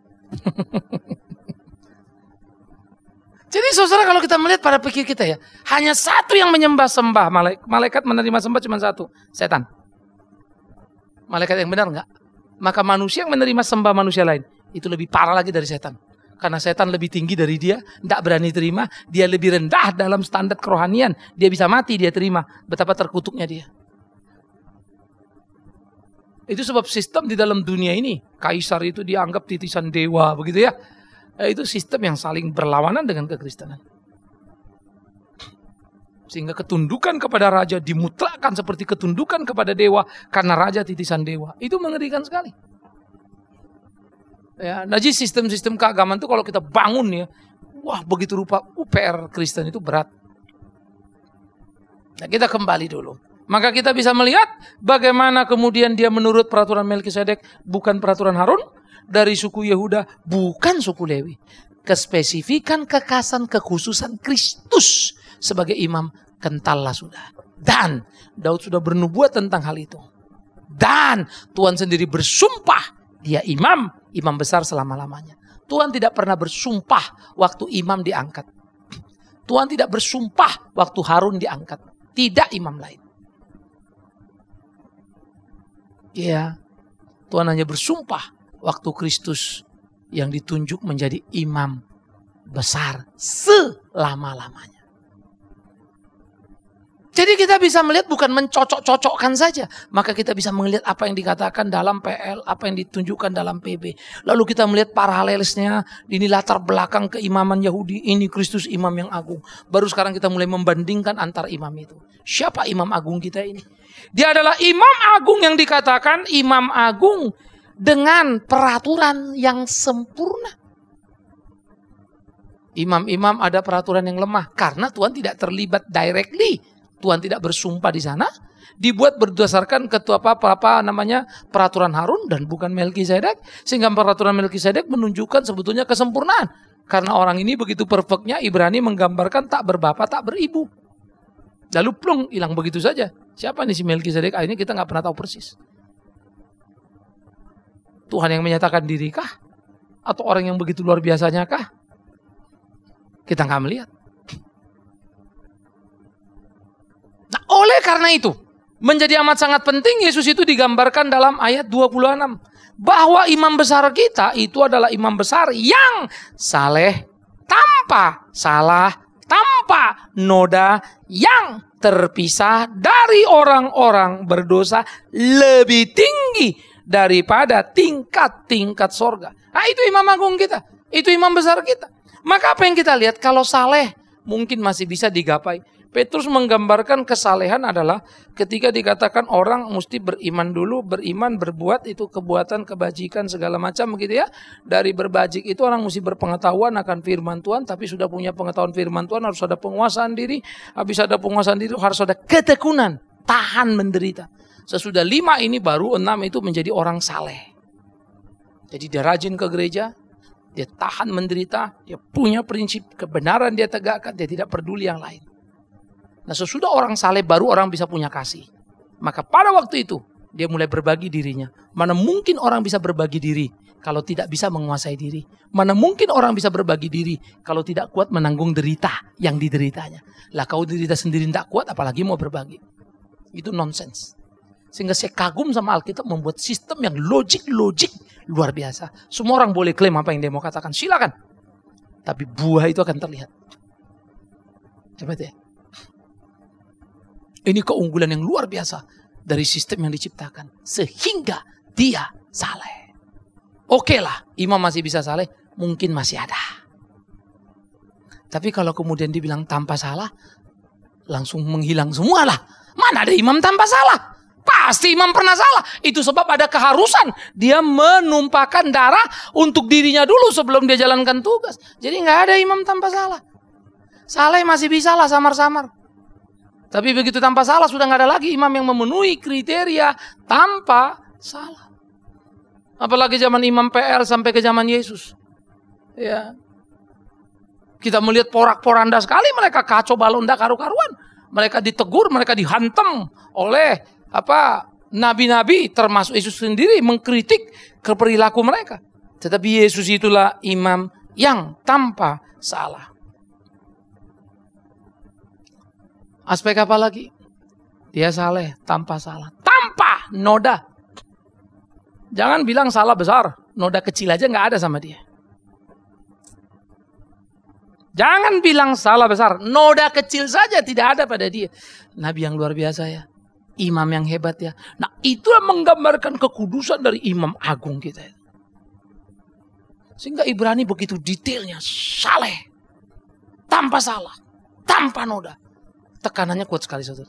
Jadi saudara kalau kita melihat pada pikir kita ya. Hanya satu yang menyembah sembah. Malaikat menerima sembah cuma satu. Setan. Malaikat yang benar enggak? Maka manusia yang menerima sembah manusia lain. Itu lebih parah lagi dari setan. Karena setan lebih tinggi dari dia, tidak berani terima. Dia lebih rendah dalam standar kerohanian. Dia bisa mati, dia terima. Betapa terkutuknya dia. Itu sebab sistem di dalam dunia ini. Kaisar itu dianggap titisan dewa, begitu ya. Itu sistem yang saling berlawanan dengan kekristenan. Sehingga ketundukan kepada raja dimutlakkan seperti ketundukan kepada dewa. Karena raja titisan dewa. Itu mengerikan sekali. Ya, nah, jadi sistem-sistem keagamaan itu kalau kita bangun ya, wah begitu rupa U P R Kristen itu berat. Nah, kita kembali dulu. Maka kita bisa melihat bagaimana kemudian dia menurut peraturan Melkisedek, bukan peraturan Harun, dari suku Yehuda, bukan suku Lewi. Kespesifikan, kekasan, kekhususan Kristus sebagai imam kentallah sudah. Dan Daud sudah bernubuat tentang hal itu. Dan Tuhan sendiri bersumpah dia imam, imam besar selama-lamanya. Tuhan tidak pernah bersumpah waktu imam diangkat. Tuhan tidak bersumpah waktu Harun diangkat. Tidak imam lain. Ya, Tuhan hanya bersumpah waktu Kristus yang ditunjuk menjadi imam besar selama-lamanya. Jadi kita bisa melihat bukan mencocok-cocokkan saja. Maka kita bisa melihat apa yang dikatakan dalam P L, apa yang ditunjukkan dalam P B. Lalu kita melihat paralelsnya, ini latar belakang keimaman Yahudi, ini Kristus imam yang agung. Baru sekarang kita mulai membandingkan antar imam itu. Siapa imam agung kita ini? Dia adalah imam agung yang dikatakan imam agung dengan peraturan yang sempurna. Imam-imam ada peraturan yang lemah karena Tuhan tidak terlibat directly. Tuhan tidak bersumpah di sana, dibuat berdasarkan ketua apa apa namanya peraturan Harun dan bukan Melkisedek, sehingga peraturan Melkisedek menunjukkan sebetulnya kesempurnaan. Karena orang ini begitu perfectnya, Ibrani menggambarkan tak berbapak tak beribu. Lalu plung hilang begitu saja. Siapa nih si Melkisedek? Akhirnya kita nggak pernah tahu persis. Tuhan yang menyatakan diri kah? Atau orang yang begitu luar biasanya kah? Kita nggak melihat. Nah, oleh karena itu, menjadi amat sangat penting Yesus itu digambarkan dalam ayat dua puluh enam. Bahwa imam besar kita itu adalah imam besar yang saleh, tanpa salah, tanpa noda, yang terpisah dari orang-orang berdosa, lebih tinggi daripada tingkat-tingkat sorga. Nah, itu imam agung kita, itu imam besar kita. Maka apa yang kita lihat? Kalau saleh mungkin masih bisa digapai. Petrus menggambarkan kesalehan adalah ketika dikatakan orang mesti beriman dulu, beriman, berbuat itu kebuatan, kebajikan, segala macam begitu ya. Dari berbajik itu orang mesti berpengetahuan akan firman Tuhan, tapi sudah punya pengetahuan firman Tuhan harus ada penguasaan diri. Habis ada penguasaan diri harus ada ketekunan, tahan menderita. Sesudah lima ini baru enam itu menjadi orang saleh. Jadi dia rajin ke gereja, dia tahan menderita, dia punya prinsip kebenaran dia tegakkan, dia tidak peduli yang lain. Nah, sesudah orang saleh baru orang bisa punya kasih. Maka pada waktu itu dia mulai berbagi dirinya. Mana mungkin orang bisa berbagi diri kalau tidak bisa menguasai diri? Mana mungkin orang bisa berbagi diri kalau tidak kuat menanggung derita yang dideritanya? Lah kau derita sendiri tidak kuat apalagi mau berbagi. Itu nonsens. Sehingga saya kagum sama Alkitab membuat sistem yang logik-logik luar biasa. Semua orang boleh klaim apa yang dia mau katakan, silakan. Tapi buah itu akan terlihat. Coba ya. Ini keunggulan yang luar biasa dari sistem yang diciptakan. Sehingga dia saleh. Oke lah, imam masih bisa saleh. Mungkin masih ada. Tapi kalau kemudian dibilang tanpa salah, langsung menghilang semua lah. Mana ada imam tanpa salah? Pasti imam pernah salah. Itu sebab ada keharusan. Dia menumpahkan darah untuk dirinya dulu sebelum dia jalankan tugas. Jadi gak ada imam tanpa salah. Saleh masih bisa lah samar-samar. Tapi begitu tanpa salah sudah nggak ada lagi imam yang memenuhi kriteria tanpa salah. Apalagi zaman imam P L sampai ke zaman Yesus. Ya. Kita melihat porak-poranda sekali mereka kacau balonda karu-karuan. Mereka ditegur, mereka dihantam oleh apa nabi-nabi termasuk Yesus sendiri mengkritik perilaku mereka. Tetapi Yesus itulah imam yang tanpa salah. Aspek apa lagi? Dia saleh tanpa salah. Tanpa noda. Jangan bilang salah besar. Noda kecil aja gak ada sama dia. Jangan bilang salah besar. Noda kecil saja tidak ada pada dia. Nabi yang luar biasa ya. Imam yang hebat ya. Nah itulah menggambarkan kekudusan dari imam agung kita. Sehingga Ibrani begitu detailnya. Saleh. Tanpa salah. Tanpa noda. Tekanannya kuat sekali saudara.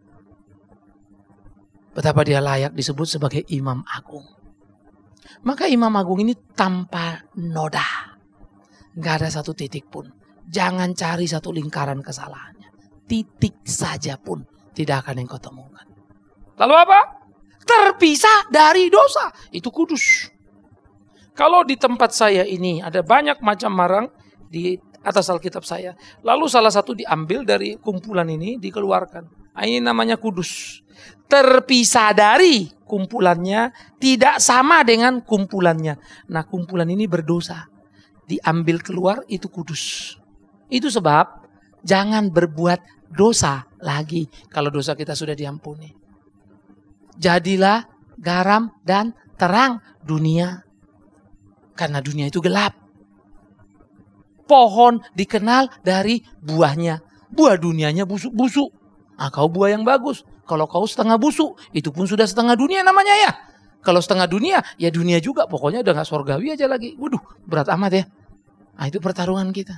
Betapa dia layak disebut sebagai imam agung. Maka imam agung ini tanpa noda. Gak ada satu titik pun. Jangan cari satu lingkaran kesalahannya. Titik saja pun tidak akan yang kau temukan. Lalu apa? Terpisah dari dosa. Itu kudus. Kalau di tempat saya ini ada banyak macam barang. Di atas Alkitab saya. Lalu salah satu diambil dari kumpulan ini, dikeluarkan. Nah, ini namanya kudus. Terpisah dari kumpulannya, tidak sama dengan kumpulannya. Nah, kumpulan ini berdosa. Diambil keluar, itu kudus. Itu sebab jangan berbuat dosa lagi kalau dosa kita sudah diampuni. Jadilah garam dan terang dunia. Karena dunia itu gelap. Pohon dikenal dari buahnya. Buah dunianya busuk-busuk. Nah, kau buah yang bagus. Kalau kau setengah busuk, itu pun sudah setengah dunia namanya ya. Kalau setengah dunia, ya dunia juga. Pokoknya udah gak surgawi aja lagi. Waduh, berat amat ya. Nah, itu pertarungan kita.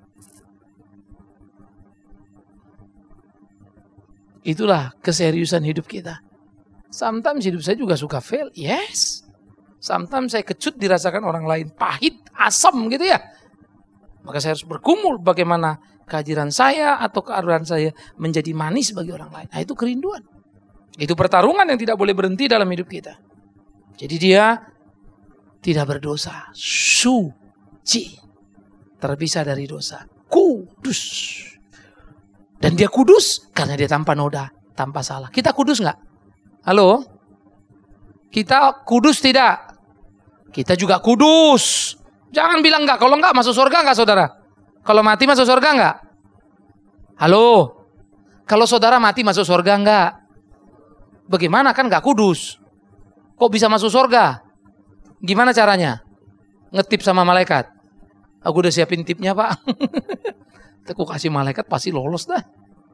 Itulah keseriusan hidup kita. Sometimes hidup saya juga suka fail. Yes. Sometimes saya kecut dirasakan orang lain. Pahit, asam gitu ya. Maka saya harus bergumul bagaimana kehadiran saya atau keadaan saya menjadi manis bagi orang lain. Nah, itu kerinduan. Itu pertarungan yang tidak boleh berhenti dalam hidup kita. Jadi dia tidak berdosa. Suci. Terpisah dari dosa. Kudus. Dan dia kudus karena dia tanpa noda, tanpa salah. Kita kudus nggak? Halo? Kita kudus tidak? Kita juga kudus. Jangan bilang enggak. Kalau enggak masuk surga enggak saudara? Kalau mati masuk surga enggak? Halo? Kalau saudara mati masuk surga enggak? Bagaimana, kan enggak kudus? Kok bisa masuk surga? Gimana caranya? Ngetip sama malaikat. Aku udah siapin tipnya pak. Aku kasih malaikat pasti lolos dah.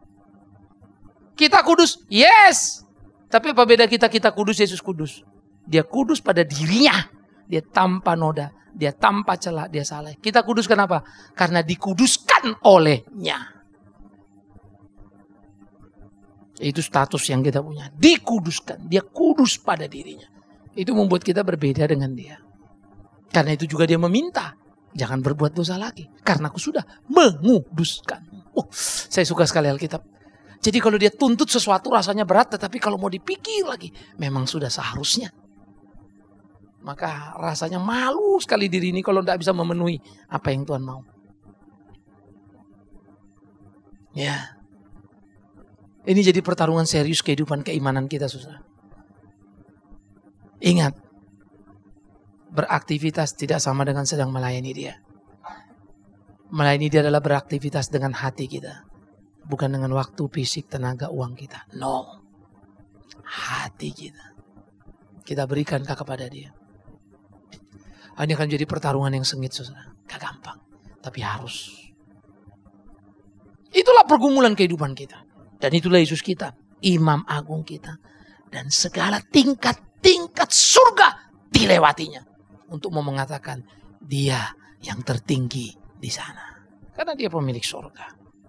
Kita kudus? Yes. Tapi apa beda kita? Kita kudus, Yesus kudus. Dia kudus pada dirinya. Dia tanpa noda. Dia tanpa celah, dia saleh. Kita kudus kenapa? Karena dikuduskan olehnya. Itu status yang kita punya. Dikuduskan. Dia kudus pada dirinya. Itu membuat kita berbeda dengan dia. Karena itu juga dia meminta. Jangan berbuat dosa lagi. Karena aku sudah menguduskan. Oh, saya suka sekali Alkitab. Jadi kalau dia tuntut sesuatu rasanya berat. Tetapi kalau mau dipikir lagi. Memang sudah seharusnya. Maka rasanya malu sekali diri ini kalau tidak bisa memenuhi apa yang Tuhan mau. Ya. Ini jadi pertarungan serius kehidupan keimanan kita, saudara. Ingat, beraktivitas tidak sama dengan sedang melayani dia. Melayani dia adalah beraktivitas dengan hati kita. Bukan dengan waktu, fisik, tenaga, uang kita. No. Hati kita. Kita berikan kepada dia. Ini akan jadi pertarungan yang sengit, saudara. Gak gampang, tapi harus. Itulah pergumulan kehidupan kita. Dan itulah Yesus kita, Imam Agung kita. Dan segala tingkat-tingkat surga dilewatinya. Untuk mau mengatakan, dia yang tertinggi di sana. Karena dia pemilik surga.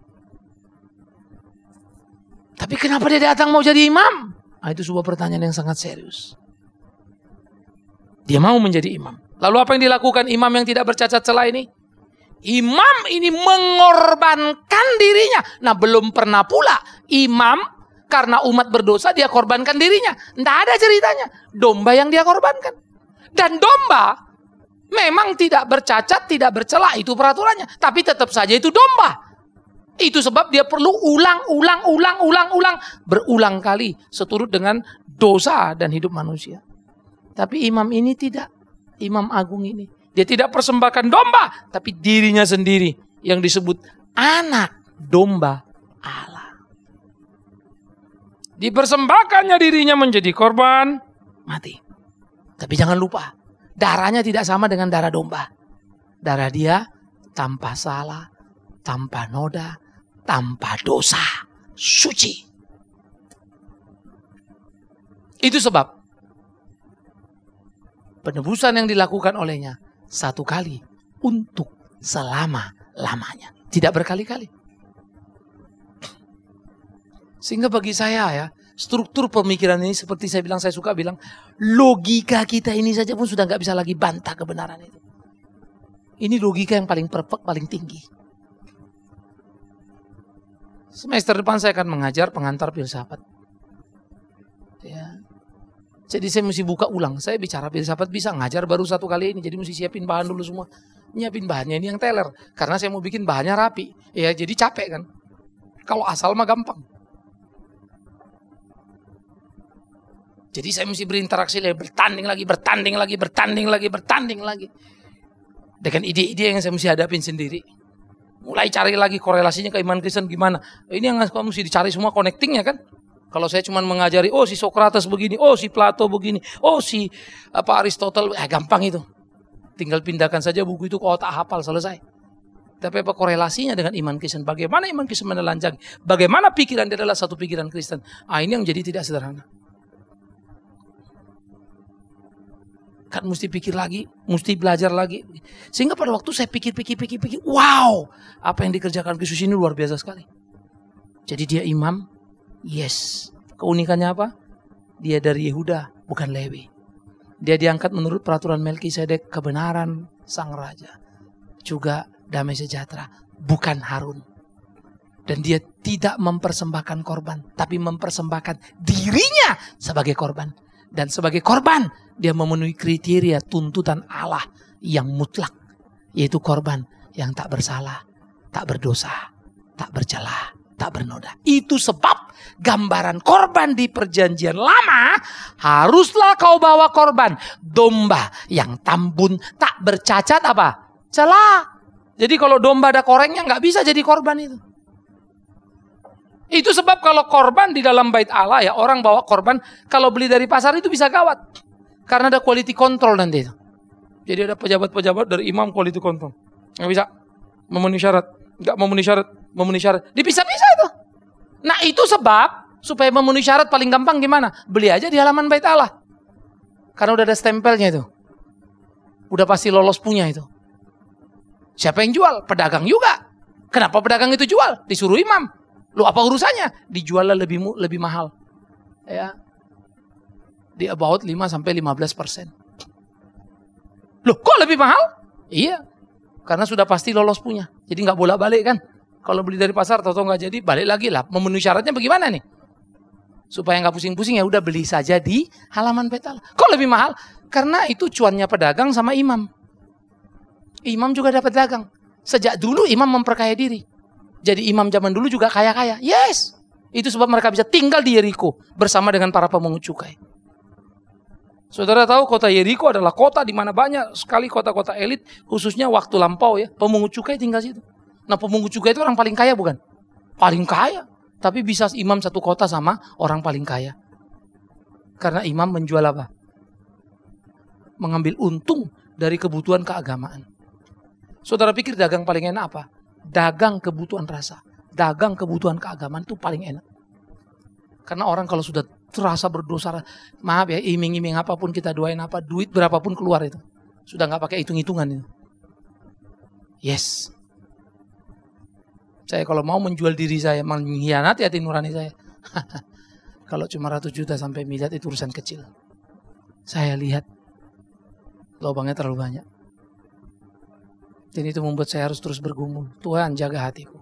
Tapi kenapa dia datang mau jadi imam? Nah, itu sebuah pertanyaan yang sangat serius. Dia mau menjadi imam. Lalu apa yang dilakukan imam yang tidak bercacat celah ini? Imam ini mengorbankan dirinya. Nah, belum pernah pula imam karena umat berdosa dia korbankan dirinya. Tidak ada ceritanya. Domba yang dia korbankan. Dan domba memang tidak bercacat, tidak bercelah. Itu peraturannya. Tapi tetap saja itu domba. Itu sebab dia perlu ulang, ulang, ulang, ulang, ulang. Berulang kali seturut dengan dosa dan hidup manusia. Tapi imam ini tidak. Imam Agung ini. Dia tidak persembahkan domba. Tapi dirinya sendiri. Yang disebut anak domba Allah. Dipersembahkannya dirinya menjadi korban mati. Tapi jangan lupa. Darahnya tidak sama dengan darah domba. Darah dia tanpa salah. Tanpa noda. Tanpa dosa. Suci. Itu sebab penebusan yang dilakukan olehnya satu kali untuk selama-lamanya. Tidak berkali-kali. Sehingga bagi saya ya, struktur pemikiran ini seperti saya bilang, saya suka bilang, logika kita ini saja pun sudah gak bisa lagi bantah kebenaran itu. Ini logika yang paling perfect, paling tinggi. Semester depan saya akan mengajar pengantar filsafat. Ya. Jadi saya mesti buka ulang. Saya bicara filsafat bisa, ngajar baru satu kali ini. Jadi mesti siapin bahan dulu semua. Nyiapin bahannya ini yang teler. Karena saya mau bikin bahannya rapi. Ya jadi capek kan. Kalau asal mah gampang. Jadi saya mesti berinteraksi lagi, bertanding lagi, bertanding lagi, bertanding lagi, bertanding lagi. Dengan ide-ide yang saya mesti hadapin sendiri. Mulai cari lagi korelasinya ke iman Kristen gimana. Ini yang kamu mesti dicari semua connectingnya kan. Kalau saya cuma mengajari, oh si Sokrates begini, oh si Plato begini, oh si apa Aristotle, eh gampang itu. Tinggal pindahkan saja buku itu ke otak, hafal, selesai. Tapi apa korelasinya dengan iman Kristen? Bagaimana iman Kristen menelanjangi? Bagaimana pikiran dia adalah satu pikiran Kristen? Ah ini yang jadi tidak sederhana. Kan mesti pikir lagi, mesti belajar lagi. Sehingga pada waktu saya pikir-pikir-pikir-pikir, wow, apa yang dikerjakan Kristus ini luar biasa sekali. Jadi dia imam, yes. Keunikannya apa? Dia dari Yehuda, bukan Lewi. Dia diangkat menurut peraturan Melkisedek, kebenaran sang raja. Juga damai sejahtera, bukan Harun. Dan dia tidak mempersembahkan korban, tapi mempersembahkan dirinya sebagai korban. Dan sebagai korban, dia memenuhi kriteria tuntutan Allah yang mutlak. Yaitu korban yang tak bersalah, tak berdosa, tak bercelah, tak bernoda. Itu sebab gambaran korban di perjanjian lama, haruslah kau bawa korban domba yang tambun, tak bercacat apa? Celah. Jadi kalau domba ada korengnya nggak bisa jadi korban itu. Itu sebab kalau korban di dalam bait Allah ya, orang bawa korban kalau beli dari pasar itu bisa gawat. Karena ada quality control nanti itu. Jadi ada pejabat-pejabat dari imam quality control. Nggak bisa memenuhi syarat, nggak memenuhi syarat, memenuhi syarat. Dipisah-pisah itu. Nah itu sebab supaya memenuhi syarat paling gampang gimana? Beli aja di halaman bait Allah. Karena udah ada stempelnya itu. Udah pasti lolos punya itu. Siapa yang jual? Pedagang juga. Kenapa pedagang itu jual? Disuruh imam. Lu apa urusannya? Dijualnya lebih lebih mahal. Ya. Di about lima sampai lima belas persen. Loh, kok lebih mahal? Iya. Karena sudah pasti lolos punya. Jadi nggak bolak-balik kan. Kalau beli dari pasar atau nggak jadi, balik lagi lah. Memenuhi syaratnya bagaimana nih? Supaya nggak pusing-pusing ya udah beli saja di halaman bait Allah. Kok lebih mahal? Karena itu cuannya pedagang sama imam. Imam juga dapat dagang. Sejak dulu imam memperkaya diri. Jadi imam zaman dulu juga kaya-kaya. Yes. Itu sebab mereka bisa tinggal di Yeriko bersama dengan para pemungut cukai. Saudara tahu kota Yeriko adalah kota di mana banyak sekali kota-kota elit, khususnya waktu lampau ya, pemungut cukai tinggal situ. Nah, pemungut cukai itu orang paling kaya bukan? Paling kaya. Tapi bisa imam satu kota sama orang paling kaya. Karena imam menjual apa? Mengambil untung dari kebutuhan keagamaan. Saudara pikir dagang paling enak apa? Dagang kebutuhan rasa, dagang kebutuhan keagamaan itu paling enak. Karena orang kalau sudah terasa berdosa, maaf ya, iming-iming apapun kita doain apa, duit berapapun keluar itu. Sudah nggak pakai hitung-hitungan itu. Yes. Saya kalau mau menjual diri saya, mengkhianati hati nurani saya. Kalau cuma ratus juta sampai miliar itu urusan kecil. Saya lihat lubangnya terlalu banyak. Dan itu membuat saya harus terus bergumul. Tuhan jaga hatiku.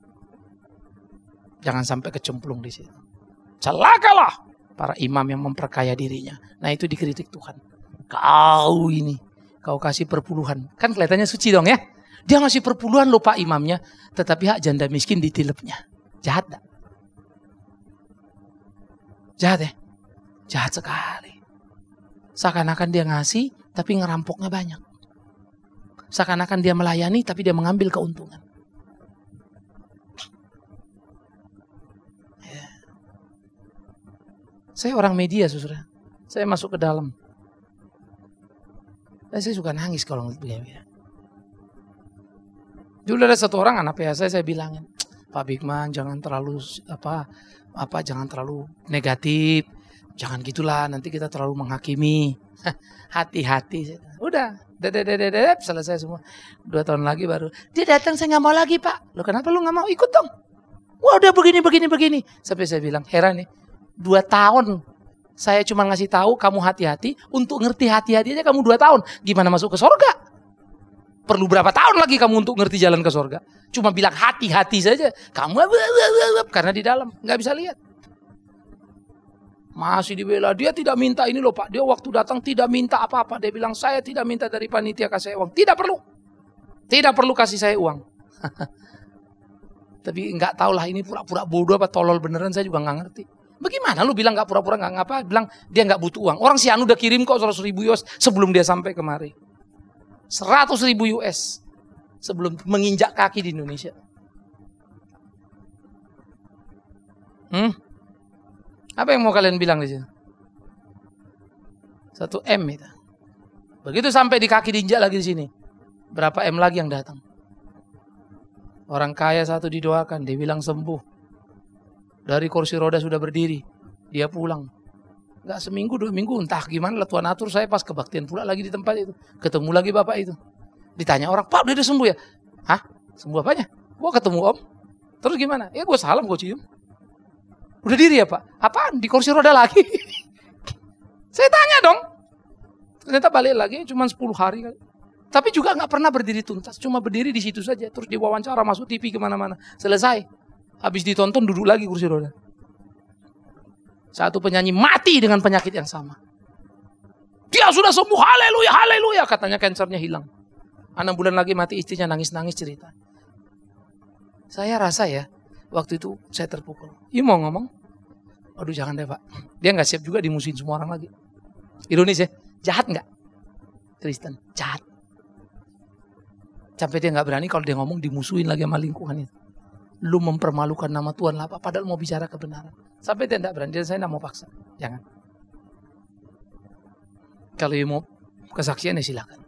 Jangan sampai kecemplung di situ. Celakalah para imam yang memperkaya dirinya. Nah itu dikritik Tuhan. Kau ini, kau kasih perpuluhan. Kan kelihatannya suci dong ya. Dia ngasih perpuluhan loh pak imamnya. Tetapi hak janda miskin ditilepnya. Jahat tak? Jahat ya? Jahat sekali. Seakan-akan dia ngasih tapi ngerampoknya banyak. Seakan-akan dia melayani tapi dia mengambil keuntungan. Ya. Saya orang media saudara. Saya masuk ke dalam. Dan saya suka nangis kalau ngeliat begini. Dulu ada satu orang anak P H saya saya bilangin, Pak Bigman jangan terlalu apa apa jangan terlalu negatif. Jangan gitulah nanti kita terlalu menghakimi. Hati-hati. Udah. Dededededed, selesai semua. Dua tahun lagi baru dia datang, saya nggak mau lagi pak. Lo kenapa lu nggak mau? Ikut dong. Wah udah begini begini begini. Sampai saya bilang heran nih. Dua tahun saya cuma ngasih tahu kamu hati-hati. Untuk ngerti hati-hati aja kamu dua tahun. Gimana masuk ke sorga? Perlu berapa tahun lagi kamu untuk ngerti jalan ke sorga? Cuma bilang hati-hati saja. Kamu karena di dalam nggak bisa lihat. Masih dibela. Dia tidak minta ini loh Pak. Dia waktu datang tidak minta apa-apa. Dia bilang saya tidak minta dari panitia kasih uang. Tidak perlu. Tidak perlu kasih saya uang. Tapi nggak tahulah ini pura-pura bodoh apa tolol beneran, saya juga nggak ngerti. Bagaimana lu bilang nggak pura-pura nggak ngapa? Bilang dia nggak butuh uang. Orang si Anu udah kirim kok seratus ribu U S sebelum dia sampai kemari. Seratus ribu U S sebelum menginjak kaki di Indonesia. Hmm? Apa yang mau kalian bilang di sini? Satu M itu. Begitu sampai di kaki diinjak lagi di sini, berapa M lagi yang datang? Orang kaya satu didoakan, dia bilang sembuh. Dari kursi roda sudah berdiri, dia pulang. Gak seminggu, dua minggu, entah gimana lah Tuhan atur saya pas kebaktian pula lagi di tempat itu. Ketemu lagi bapak itu. Ditanya orang, Pak udah sembuh ya? Hah? Sembuh apanya? Gua ketemu om. Terus gimana? Ya gue salam, gue cium. Udah diri ya Pak? Apaan? Di kursi roda lagi? Saya tanya dong. Ternyata balik lagi cuma sepuluh hari kali. Tapi juga gak pernah berdiri tuntas. Cuma berdiri di situ saja. Terus diwawancara masuk T V kemana-mana. Selesai. Habis ditonton duduk lagi kursi roda. Satu penyanyi mati dengan penyakit yang sama. Dia sudah sembuh, haleluya, haleluya. Katanya kansernya hilang. Enam bulan lagi mati, istrinya nangis-nangis cerita. Saya rasa ya, waktu itu saya terpukul. Iya mau ngomong? Aduh jangan deh Pak. Dia gak siap juga dimusuhin semua orang lagi. Ironis ya, jahat gak? Kristen, jahat. Sampai dia gak berani kalau dia ngomong dimusuhin lagi sama lingkungan itu. Lu mempermalukan nama Tuhan lah Pak, padahal mau bicara kebenaran. Sampai dia tidak berani, dan saya tidak mau paksa. Jangan. Kalau mau kesaksian ya silakan.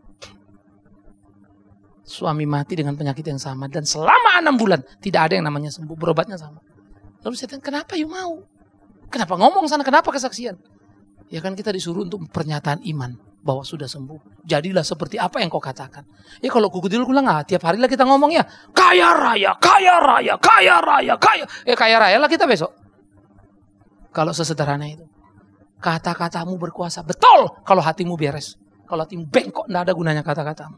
Suami mati dengan penyakit yang sama, dan selama enam bulan tidak ada yang namanya sembuh, berobatnya sama. Lalu saya tanya, kenapa you mau? Kenapa ngomong sana, kenapa kesaksian? Ya kan kita disuruh untuk pernyataan iman bahwa sudah sembuh. Jadilah seperti apa yang kau katakan. Ya kalau kuku dulu bilang, ah, tiap hari lah kita ngomong ya, kaya raya, kaya raya, kaya raya, kaya. Ya kaya raya lah kita besok. Kalau sesederhana itu. Kata-katamu berkuasa. Betul kalau hatimu beres. Kalau hatimu bengkok, tidak ada gunanya kata-katamu.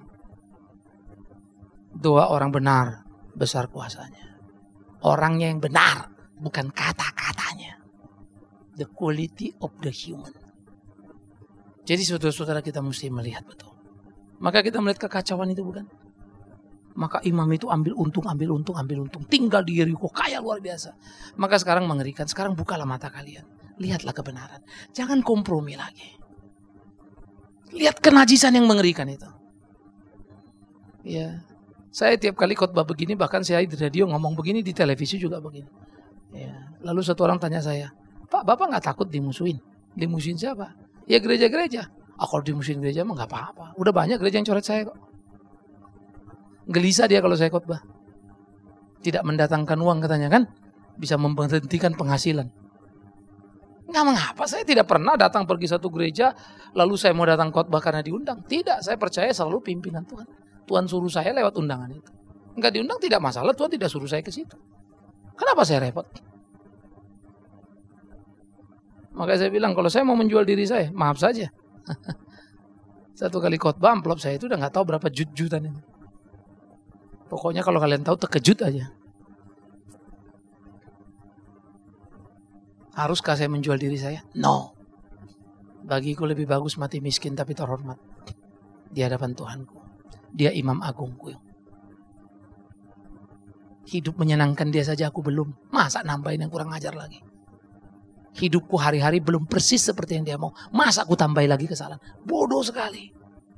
Doa orang benar, besar kuasanya. Orangnya yang benar, bukan kata-katanya. The quality of the human. Jadi saudara-saudara kita mesti melihat betul. Maka kita melihat kekacauan itu bukan? Maka imam itu ambil untung, ambil untung, ambil untung. Tinggal di Yeriko, kaya luar biasa. Maka sekarang mengerikan. Sekarang bukalah mata kalian. Lihatlah kebenaran. Jangan kompromi lagi. Lihat kenajisan yang mengerikan itu. Ya, saya tiap kali khotbah begini, bahkan saya di radio ngomong begini, di televisi juga begini. Ya, lalu satu orang tanya saya, Pak, Bapak nggak takut dimusuhin? Dimusuhin siapa? Ya gereja-gereja. Ah, kalau dimusuhin gereja mah nggak apa-apa. Udah banyak gereja yang coret saya kok. Gelisah dia kalau saya khotbah. Tidak mendatangkan uang katanya kan. Bisa memberhentikan penghasilan. Nggak mengapa, saya tidak pernah datang pergi satu gereja lalu saya mau datang khotbah karena diundang. Tidak, saya percaya selalu pimpinan Tuhan. Tuhan suruh saya lewat undangan itu. Nggak diundang tidak masalah, Tuhan tidak suruh saya ke situ. Kenapa saya repot? Makanya saya bilang, kalau saya mau menjual diri saya, maaf saja. Satu kali khotbah, amplop saya itu udah gak tahu berapa jut-jutan itu. Pokoknya kalau kalian tahu, terkejut aja. Haruskah saya menjual diri saya? No. Bagiku lebih bagus mati miskin tapi terhormat. Di hadapan Tuhanku. Dia imam agungku. Hidup menyenangkan dia saja aku belum. Masa nambahin yang kurang ajar lagi? Hidupku hari-hari belum persis seperti yang dia mau. Masa aku tambahin lagi kesalahan? Bodoh sekali.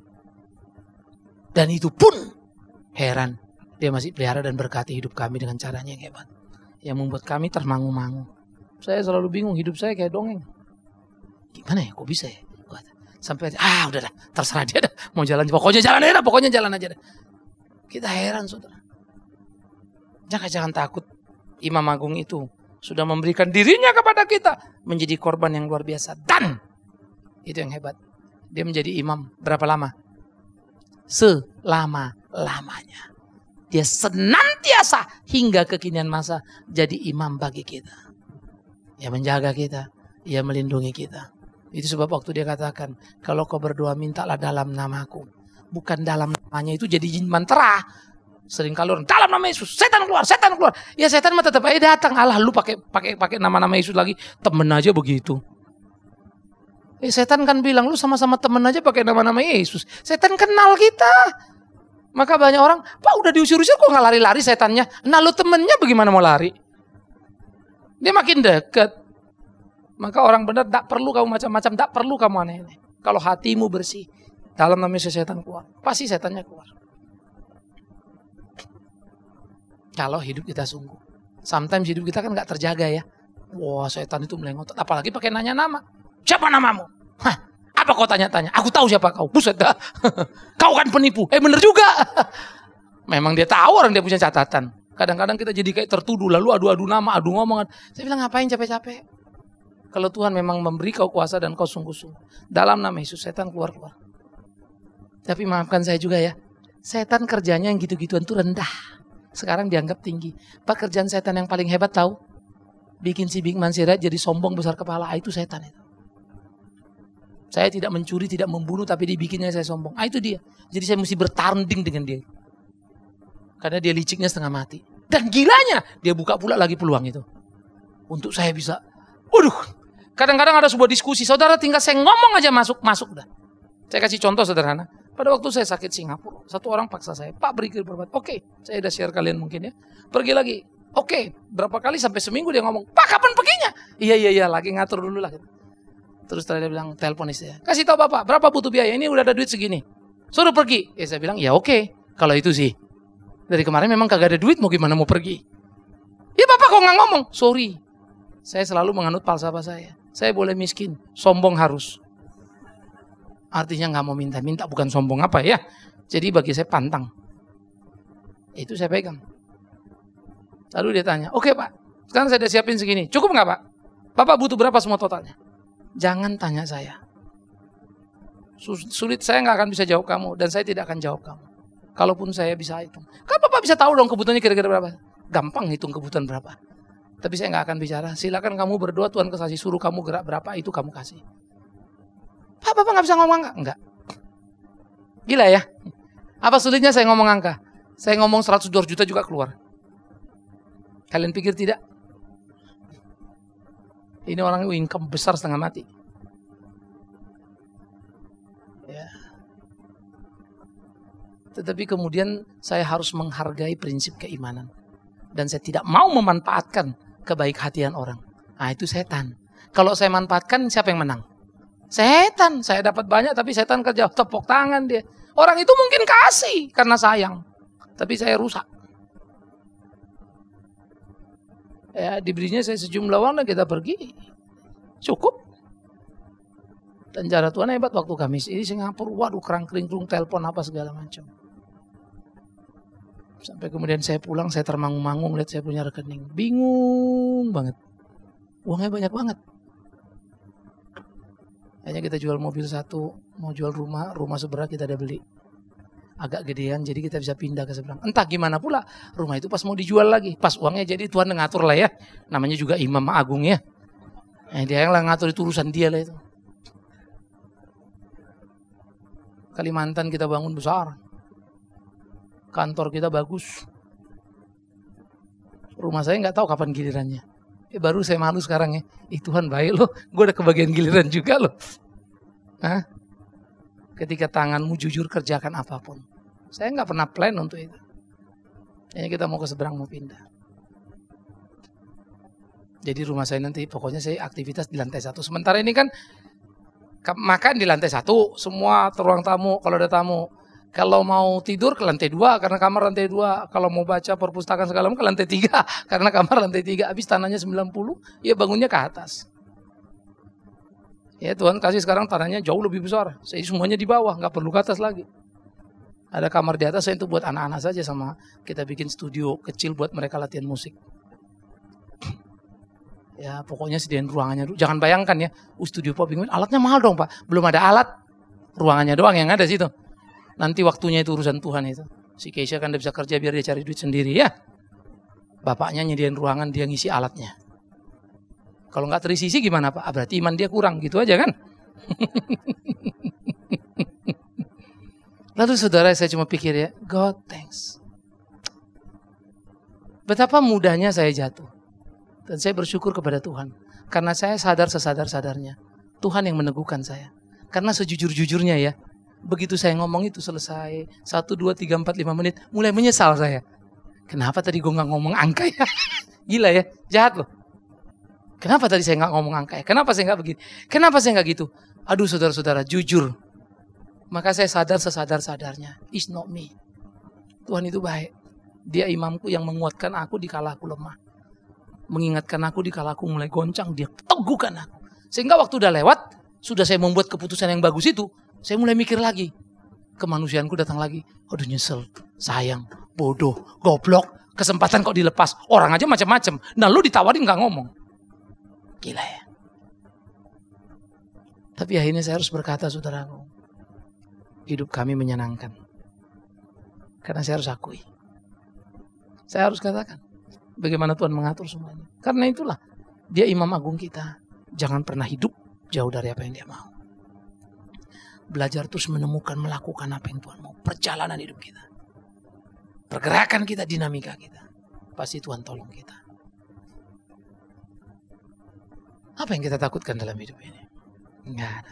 Dan itu pun heran. Dia masih pelihara dan berkati hidup kami dengan caranya yang hebat. Yang membuat kami termangu-mangu. Saya selalu bingung, hidup saya kayak dongeng. Gimana ya? Kok bisa ya? Sampai ah udah dah, terserah dia dah. Mau jalan, pokoknya jalan aja dah. Pokoknya jalan aja dah. Kita heran saudara. Jangan-jangan takut. Imam Agung itu sudah memberikan dirinya kepada kita menjadi korban yang luar biasa. Dan itu yang hebat. Dia menjadi imam berapa lama? Selama-lamanya. Dia senantiasa hingga kekinian masa jadi imam bagi kita. Dia menjaga kita, dia melindungi kita. Itu sebab waktu dia katakan, kalau kau berdoa mintalah dalam namaku. Bukan dalam namanya itu jadi jin mantra. Sering kali orang dalam nama Yesus, setan keluar, setan keluar. Ya setan mah tetap aja datang. Allah, lu pakai pakai pakai nama-nama Yesus lagi, temen aja begitu. Eh setan kan bilang, lu sama-sama temen aja pakai nama-nama Yesus. Setan kenal kita. Maka banyak orang, Pak udah diusir-usir kok gak lari-lari setannya. Nah lu temennya bagaimana mau lari? Dia makin dekat. Maka orang benar tak perlu kamu macam-macam, tak perlu kamu aneh-aneh. Kalau hatimu bersih, dalam namanya setan keluar. Pasti setannya keluar. Kalau hidup kita sungguh. Sometimes hidup kita kan gak terjaga ya. Wah setan itu melengotot. Apalagi pakai nanya nama. Siapa namamu? Hah, apa kau tanya-tanya? Aku tahu siapa kau. Buset dah. Kau kan penipu. Eh bener juga. Memang dia tahu orang dia punya catatan. Kadang-kadang kita jadi kayak tertuduh. Lalu adu-adu nama, adu ngomongan. Saya bilang ngapain capek-capek? Kalau Tuhan memang memberi kau kuasa dan kau sungguh-sungguh. Dalam nama Yesus setan keluar-keluar. Tapi maafkan saya juga ya. Setan kerjanya yang gitu-gituan itu rendah. Sekarang dianggap tinggi. Pekerjaan setan yang paling hebat tahu? Bikin si Big Man Sirait jadi sombong besar kepala. Itu setan itu. Saya tidak mencuri, tidak membunuh, tapi dibikinnya saya sombong. Ah itu dia. Jadi saya mesti bertanding dengan dia. Karena dia liciknya setengah mati. Dan gilanya, dia buka pula lagi peluang itu. Untuk saya bisa, waduh. Kadang-kadang ada sebuah diskusi, saudara tinggal saya ngomong aja masuk, masuk dah. Saya kasih contoh sederhana. Pada waktu saya sakit Singapura, satu orang paksa saya, Pak beri berobat. Oke, saya udah share kalian mungkin ya. Pergi lagi. Oke, berapa kali sampai seminggu dia ngomong, Pak kapan perginya? Iya, iya, iya, lagi ngatur dulu lah. Terus dia bilang, telepon istri saya. Kasih tahu Bapak, berapa butuh biaya? Ini udah ada duit segini. Suruh pergi. Ya saya bilang, ya oke. Kalau itu sih. Dari kemarin memang kagak ada duit, mau gimana mau pergi. Ya Bapak kok nggak ngomong? Sorry. Saya selalu menganut falsafah saya. Saya boleh miskin, sombong harus. Artinya nggak mau minta-minta, bukan sombong apa ya. Jadi bagi saya pantang. Itu saya pegang. Lalu dia tanya, oke Pak, sekarang saya udah siapin segini. Cukup nggak Pak? Bapak butuh berapa semua totalnya? Jangan tanya saya. Sulit, saya nggak akan bisa jawab kamu. Dan saya tidak akan jawab kamu. Kalaupun saya bisa hitung. Kan Bapak bisa tahu dong kebutuhannya kira-kira berapa. Gampang hitung kebutuhan berapa. Tapi saya nggak akan bicara. Silakan kamu berdoa, Tuhan kasih suruh kamu gerak berapa, itu kamu kasih. Pak, Bapak nggak bisa ngomong angka? Enggak. Gila ya. Apa sulitnya saya ngomong angka? Saya ngomong seratus dua ratus juta juga keluar. Kalian pikir tidak? Ini orang income besar setengah mati. Ya. Tetapi kemudian saya harus menghargai prinsip keimanan. Dan saya tidak mau memanfaatkan kebaik-hatian orang. Nah itu setan. Kalau saya manfaatkan, siapa yang menang? Setan. Saya dapat banyak tapi setan kerja tepuk tangan dia. Orang itu mungkin kasih karena sayang. Tapi saya rusak. Ya, diberinya saya sejumlah uang dan kita pergi. Cukup. Dan cara Tuhan hebat waktu kami di Singapura. Waduh, kerang-kering, telepon apa segala macam. Sampai kemudian saya pulang, saya termangung-mangung lihat saya punya rekening. Bingung banget. Uangnya banyak banget. Hanya kita jual mobil satu, mau jual rumah, rumah sebelah kita udah beli. Agak gedean, jadi kita bisa pindah ke seberang. Entah gimana pula, rumah itu pas mau dijual lagi. Pas uangnya jadi Tuhan ngatur lah ya. Namanya juga Imam Agung ya. Eh, dia yang lah ngatur, itu urusan dia lah itu. Kalimantan kita bangun besar. Kantor kita bagus. Rumah saya nggak tahu kapan gilirannya. Eh, baru saya malu sekarang ya. Ih Tuhan baik loh, gue udah kebagian giliran juga loh. Hah? Ketika tanganmu jujur kerjakan apapun. Saya nggak pernah plan untuk itu. Ini kita mau ke seberang, mau pindah. Jadi rumah saya nanti pokoknya saya aktivitas di lantai satu. Sementara ini kan makan di lantai satu. Semua ruang tamu kalau ada tamu. Kalau mau tidur ke lantai dua karena kamar lantai dua. Kalau mau baca perpustakaan segala macam ke lantai tiga karena kamar lantai tiga. Habis tanahnya sembilan puluh, ya bangunnya ke atas. Ya Tuhan kasih sekarang tanahnya jauh lebih besar. Saya semuanya di bawah, nggak perlu ke atas lagi. Ada kamar di atas saya itu buat anak-anak saja, sama kita bikin studio kecil buat mereka latihan musik. Ya pokoknya sediain ruangannya dulu. Jangan bayangkan ya, uh, studio pop, alatnya mahal dong Pak. Belum ada alat, ruangannya doang yang ada situ. Nanti waktunya itu urusan Tuhan itu. Si Keisha kan udah bisa kerja biar dia cari duit sendiri ya. Bapaknya nyediain ruangan, dia ngisi alatnya. Kalau nggak terisi sih gimana Pak? Ah, berarti iman dia kurang, gitu aja kan? Lalu saudara saya cuma pikir ya, God thanks. Betapa mudahnya saya jatuh. Dan saya bersyukur kepada Tuhan. Karena saya sadar sesadar-sadarnya. Tuhan yang meneguhkan saya. Karena sejujur-jujurnya ya, begitu saya ngomong itu selesai, satu, dua, tiga, empat, lima menit, mulai menyesal saya. Kenapa tadi gue gak ngomong angka ya? Gila ya, jahat loh. Kenapa tadi saya gak ngomong angka ya? Kenapa saya gak begini? Kenapa saya gak gitu? Aduh saudara-saudara, jujur. Maka saya sadar sesadar-sadarnya, it's not me. Tuhan itu baik. Dia imamku yang menguatkan aku di kala aku lemah. Mengingatkan aku di kala aku mulai goncang, dia teguhkan aku. Sehingga waktu udah lewat, sudah saya membuat keputusan yang bagus itu, saya mulai mikir lagi. Kemanusiaanku datang lagi. Aduh nyesel, sayang, bodoh, goblok. Kesempatan kok dilepas. Orang aja macam-macam. Nah lu ditawarin gak ngomong. Gila ya. Tapi akhirnya saya harus berkata, saudaraku, hidup kami menyenangkan. Karena saya harus akui. Saya harus katakan bagaimana Tuhan mengatur semuanya. Karena itulah dia imam agung kita. Jangan pernah hidup jauh dari apa yang dia mau. Belajar terus menemukan, melakukan apa yang Tuhan mau. Perjalanan hidup kita. Pergerakan kita, dinamika kita. Pasti Tuhan tolong kita. Apa yang kita takutkan dalam hidup ini? Enggak ada.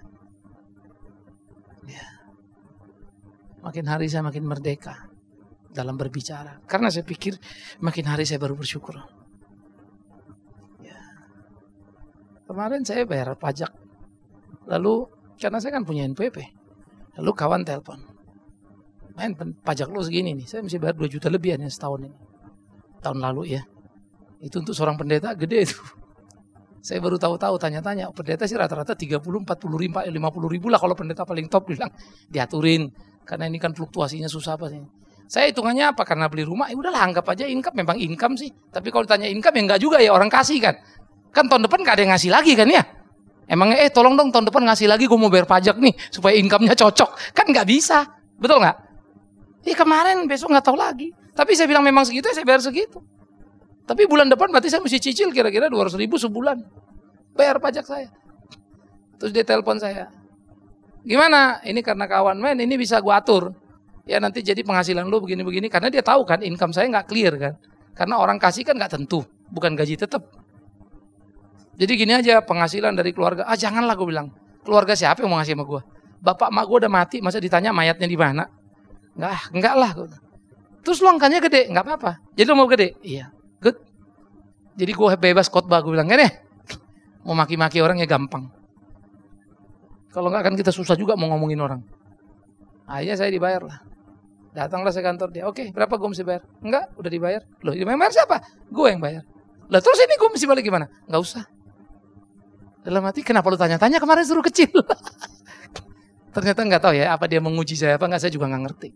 Ya. Makin hari saya makin merdeka dalam berbicara. Karena saya pikir makin hari saya baru bersyukur. Ya. Kemarin saya bayar pajak. Lalu, karena saya kan punya N P P. Lalu kawan telepon. Main pajak lo segini nih. Saya mesti bayar dua juta lebih ya setahun ini. Tahun lalu ya. Itu untuk seorang pendeta gede itu. Saya baru tahu-tahu tanya-tanya. Pendeta sih rata-rata tiga puluh, empat puluh ribu, lima puluh ribu lah. Kalau pendeta paling top bilang diaturin. Karena ini kan fluktuasinya susah apa sih. Saya hitungannya apa? Karena beli rumah, ya udahlah anggap aja income. Memang income sih. Tapi kalau ditanya income ya enggak juga ya, orang kasih kan. Kan tahun depan gak ada yang ngasih lagi kan ya. Emangnya eh tolong dong tahun depan ngasih lagi, gue mau bayar pajak nih. Supaya income-nya cocok. Kan gak bisa. Betul gak? Iya kemarin, besok gak tahu lagi. Tapi saya bilang memang segitu ya saya bayar segitu. Tapi bulan depan berarti saya mesti cicil kira-kira dua ratus ribu sebulan. Bayar pajak saya. Terus dia telepon saya. Gimana? Ini karena kawan men, ini bisa gue atur. Ya nanti jadi penghasilan lu begini-begini. Karena dia tahu kan income saya gak clear kan. Karena orang kasih kan gak tentu. Bukan gaji tetap. Jadi gini aja penghasilan dari keluarga. Ah janganlah gue bilang. Keluarga siapa yang mau ngasih sama gue? Bapak mak gue udah mati. Masa ditanya mayatnya di mana? Enggak, enggak lah. Terus lu angkanya gede. Enggak apa-apa. Jadi lu mau gede? Iya. Good. Jadi gue bebas khotbah. Gue bilang kan ya. Mau maki-maki orang ya gampang. Kalau enggak kan kita susah juga mau ngomongin orang. Akhirnya saya dibayar lah. Datanglah saya kantor dia. Oke, berapa gue mesti bayar? Enggak, udah dibayar. Loh, yang bayar siapa? Gue yang bayar. Lah terus ini gue mesti balik gimana? Enggak usah. Dalam hati, kenapa lu tanya-tanya kemarin suruh kecil? Ternyata enggak tahu ya, apa dia menguji saya apa enggak, saya juga enggak ngerti.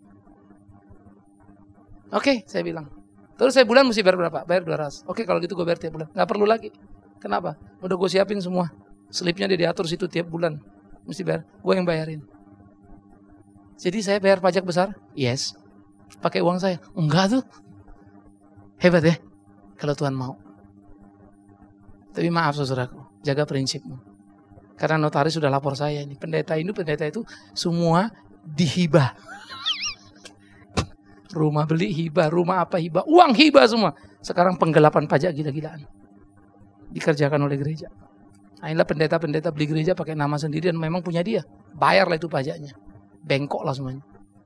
Oke, saya bilang. Terus saya bulan mesti bayar berapa? Bayar dua ratus. Oke, kalau gitu gue bayar tiap bulan. Enggak perlu lagi. Kenapa? Udah gue siapin semua. Slipnya dia diatur situ tiap bulan. Mesti bayar. Gue yang bayarin. Jadi saya bayar pajak besar? Yes. Pakai uang saya? Enggak tuh. Hebat ya. Kalau Tuhan mau. Tapi maaf saudaraku. Jaga prinsipmu. Karena notaris sudah lapor saya ini. Pendeta ini, pendeta itu. Semua dihibah. Rumah beli hibah. Rumah apa hibah. Uang hibah semua. Sekarang penggelapan pajak gila-gilaan. Dikerjakan oleh gereja. Nah, inilah pendeta-pendeta beli gereja pakai nama sendiri dan memang punya dia. Bayarlah itu pajaknya. Bengkok lah semuanya.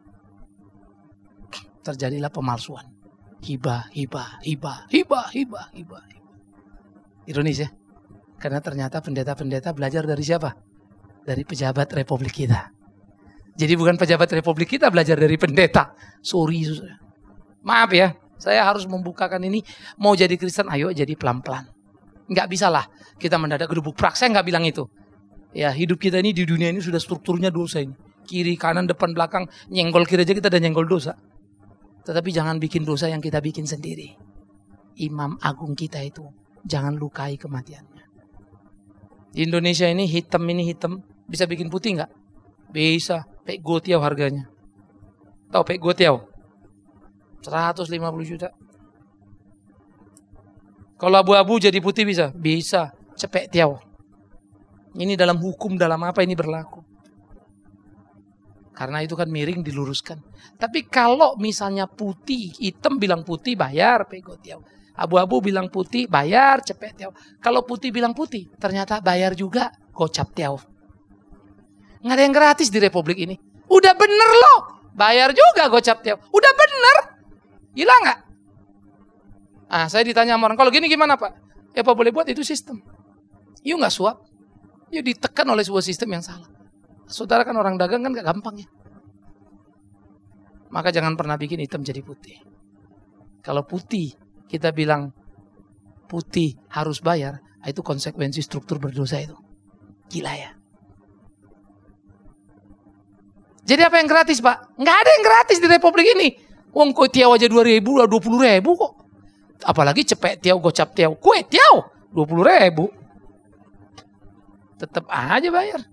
Terjadilah pemalsuan. Hibah, hibah, hibah, hibah, hibah, hibah. Ironis ya. Karena ternyata pendeta-pendeta belajar dari siapa? Dari pejabat republik kita. Jadi bukan pejabat republik kita belajar dari pendeta. Sorry. Maaf ya. Saya harus membukakan ini. Mau jadi Kristen, ayo jadi pelan-pelan. Nggak bisa lah kita mendadak gedebuk prak. Saya nggak bilang itu. Ya hidup kita ini di dunia ini sudah strukturnya dosa ini. Kiri, kanan, depan, belakang. Nyenggol kiri aja kita udah nyenggol dosa. Tetapi jangan bikin dosa yang kita bikin sendiri. Imam agung kita itu. Jangan lukai kematiannya. Di Indonesia ini hitam ini hitam. Bisa bikin putih nggak? Bisa. Pek gotiau harganya. Tahu pek gotiau? seratus lima puluh juta. Kalau abu-abu jadi putih bisa? Bisa. Cepek tiau. Ini dalam hukum, dalam apa ini berlaku. Karena itu kan miring diluruskan. Tapi kalau misalnya putih, hitam bilang putih bayar pego tiau. Abu-abu bilang putih bayar cepet tiau. Kalau putih bilang putih ternyata bayar juga gocap tiau. Nggak ada yang gratis di Republik ini. Udah bener loh. Bayar juga gocap tiap. Udah bener. Gila nggak? Ah, saya ditanya sama orang, kalau gini gimana Pak? Ya Pak boleh buat itu sistem. Yuk nggak suap. Yuk ditekan oleh sebuah sistem yang salah. Saudara kan orang dagang kan gak gampang ya. Maka jangan pernah bikin hitam jadi putih. Kalau putih, kita bilang putih harus bayar, itu konsekuensi struktur berdosa itu. Gila ya. Jadi apa yang gratis Pak? Nggak ada yang gratis di Republik ini. Wong kue tiaw aja dua ribu, dua puluh ribu kok. Apalagi cepet tiaw, gocap tiaw. Kue tiaw, dua puluh ribu. Tetap aja bayar.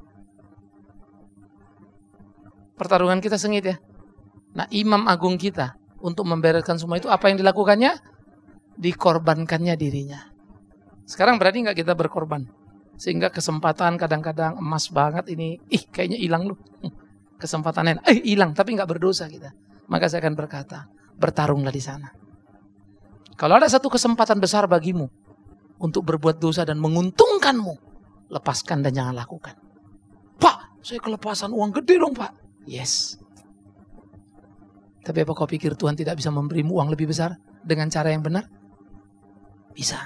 Pertarungan kita sengit ya. Nah imam agung kita untuk membereskan semua itu apa yang dilakukannya? Dikorbankannya dirinya. Sekarang berani nggak kita berkorban? Sehingga kesempatan kadang-kadang emas banget ini. Ih kayaknya hilang loh. Kesempatannya eh hilang tapi nggak berdosa kita. Maka saya akan berkata, bertarunglah di sana. Kalau ada satu kesempatan besar bagimu untuk berbuat dosa dan menguntungkanmu, lepaskan dan jangan lakukan. Pak, saya kelepasan uang gede dong Pak. Yes. Tapi apa kau pikir Tuhan tidak bisa memberimu uang lebih besar dengan cara yang benar? Bisa.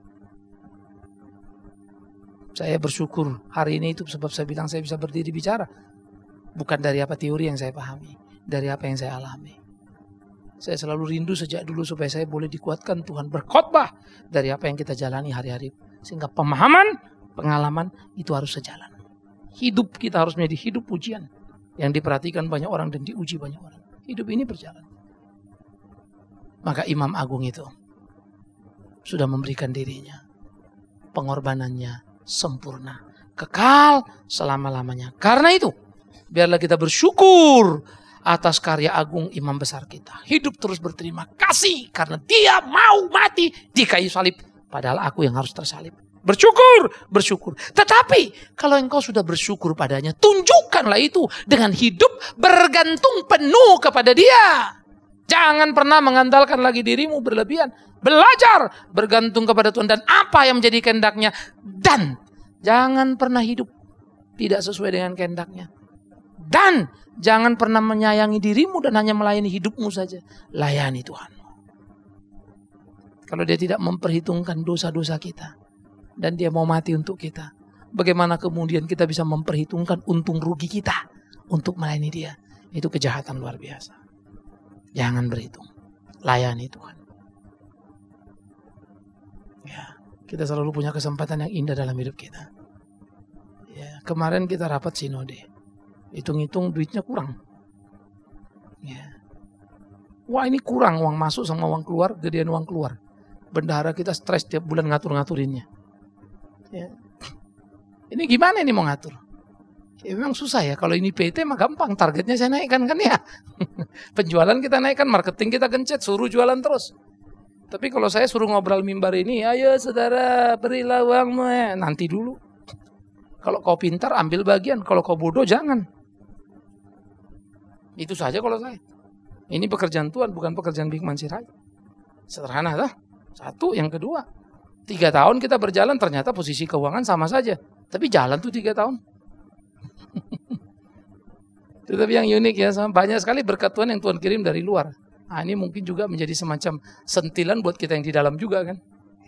Saya bersyukur hari ini itu sebab saya bilang saya bisa berdiri bicara. Bukan dari apa teori yang saya pahami, dari apa yang saya alami. Saya selalu rindu sejak dulu supaya saya boleh dikuatkan Tuhan berkhotbah dari apa yang kita jalani hari-hari. Sehingga pemahaman, pengalaman itu harus sejalan. Hidup kita harus menjadi hidup ujian yang diperhatikan banyak orang dan diuji banyak orang. Hidup ini berjalan. Maka Imam Agung itu sudah memberikan dirinya. Pengorbanannya sempurna. Kekal selama-lamanya. Karena itu, biarlah kita bersyukur atas karya agung imam besar kita. Hidup terus berterima kasih karena dia mau mati di kayu salib. Padahal aku yang harus tersalib. Bersyukur, bersyukur. Tetapi kalau engkau sudah bersyukur padanya, tunjukkanlah itu dengan hidup bergantung penuh kepada dia. Jangan pernah mengandalkan lagi dirimu berlebihan. Belajar bergantung kepada Tuhan dan apa yang menjadi kehendaknya. Dan jangan pernah hidup tidak sesuai dengan kehendaknya. Dan jangan pernah menyayangi dirimu dan hanya melayani hidupmu saja. Layani Tuhan. Kalau dia tidak memperhitungkan dosa-dosa kita. Dan dia mau mati untuk kita. Bagaimana kemudian kita bisa memperhitungkan untung rugi kita. Untuk melayani dia. Itu kejahatan luar biasa. Jangan berhitung. Layani Tuhan. Ya, kita selalu punya kesempatan yang indah dalam hidup kita. Ya, kemarin kita rapat sinode. Hitung-hitung duitnya kurang. Ya. Wah ini kurang uang masuk sama uang keluar, gedean uang keluar. Bendahara kita stres tiap bulan ngatur-ngaturinnya. Ya. Ini gimana ini mau ngatur? Ya memang susah ya. Kalau ini P T mah gampang, targetnya saya naikkan kan ya. Penjualan kita naikkan, marketing kita gencet, suruh jualan terus. Tapi kalau saya suruh ngobrol mimbar ini, ayo saudara berilah uangmu ya. Nanti dulu. Kalau kau pintar ambil bagian, kalau kau bodoh jangan. Itu saja kalau saya. Ini pekerjaan Tuhan, bukan pekerjaan Bikman Sirait. Sederhana lah. Satu, yang kedua. Tiga tahun kita berjalan, ternyata posisi keuangan sama saja. Tapi jalan tuh tiga tahun. Tetapi yang unik ya, banyak sekali berkat Tuhan yang Tuhan kirim dari luar. Nah, ini mungkin juga menjadi semacam sentilan buat kita yang di dalam juga kan.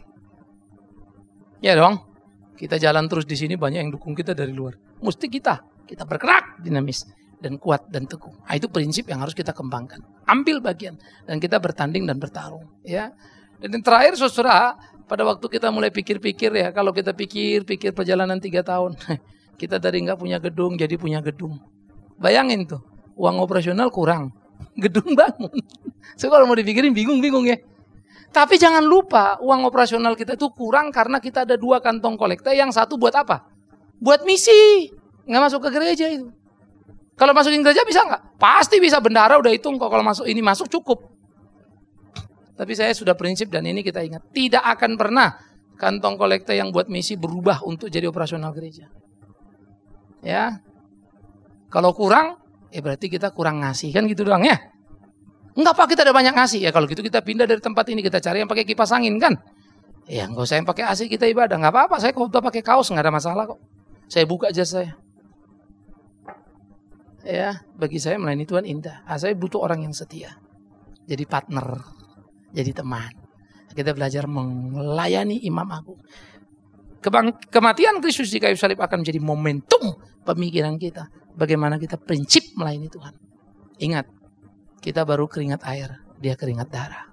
Ya dong. Kita jalan terus di sini, banyak yang dukung kita dari luar. Mesti kita, kita bergerak dinamis dan kuat dan teguh. Nah, itu prinsip yang harus kita kembangkan. Ambil bagian dan kita bertanding dan bertarung. Ya. Dan yang terakhir saudara, pada waktu kita mulai pikir-pikir ya, kalau kita pikir-pikir perjalanan tiga tahun, kita dari nggak punya gedung jadi punya gedung. Bayangin tuh, uang operasional kurang, gedung bangun. So kalau mau dipikirin bingung-bingung ya. Tapi jangan lupa uang operasional kita itu kurang karena kita ada dua kantong kolekta. Yang satu buat apa? Buat misi. Nggak masuk ke gereja itu. Kalau masukin gereja bisa nggak? Pasti bisa, bendahara udah hitung kok kalau masuk ini masuk cukup. Tapi saya sudah prinsip dan ini kita ingat. Tidak akan pernah kantong kolekta yang buat misi berubah untuk jadi operasional gereja. Ya. Kalau kurang, ya berarti kita kurang ngasih. Kan gitu doang ya. Enggak Pak, kita ada banyak ngasih. Ya kalau gitu kita pindah dari tempat ini, kita cari yang pakai kipas angin kan. Ya enggak usah yang pakai A C, kita ibadah. Enggak apa-apa, saya kalau udah pakai kaos enggak ada masalah kok. Saya buka jas saya. Ya, bagi saya melayani Tuhan indah. Ah, saya butuh orang yang setia. Jadi partner, jadi teman. Kita belajar melayani Imam Agung. Kebang, kematian Kristus di kayu salib akan menjadi momentum pemikiran kita. Bagaimana kita prinsip melayani Tuhan. Ingat, kita baru keringat air, dia keringat darah.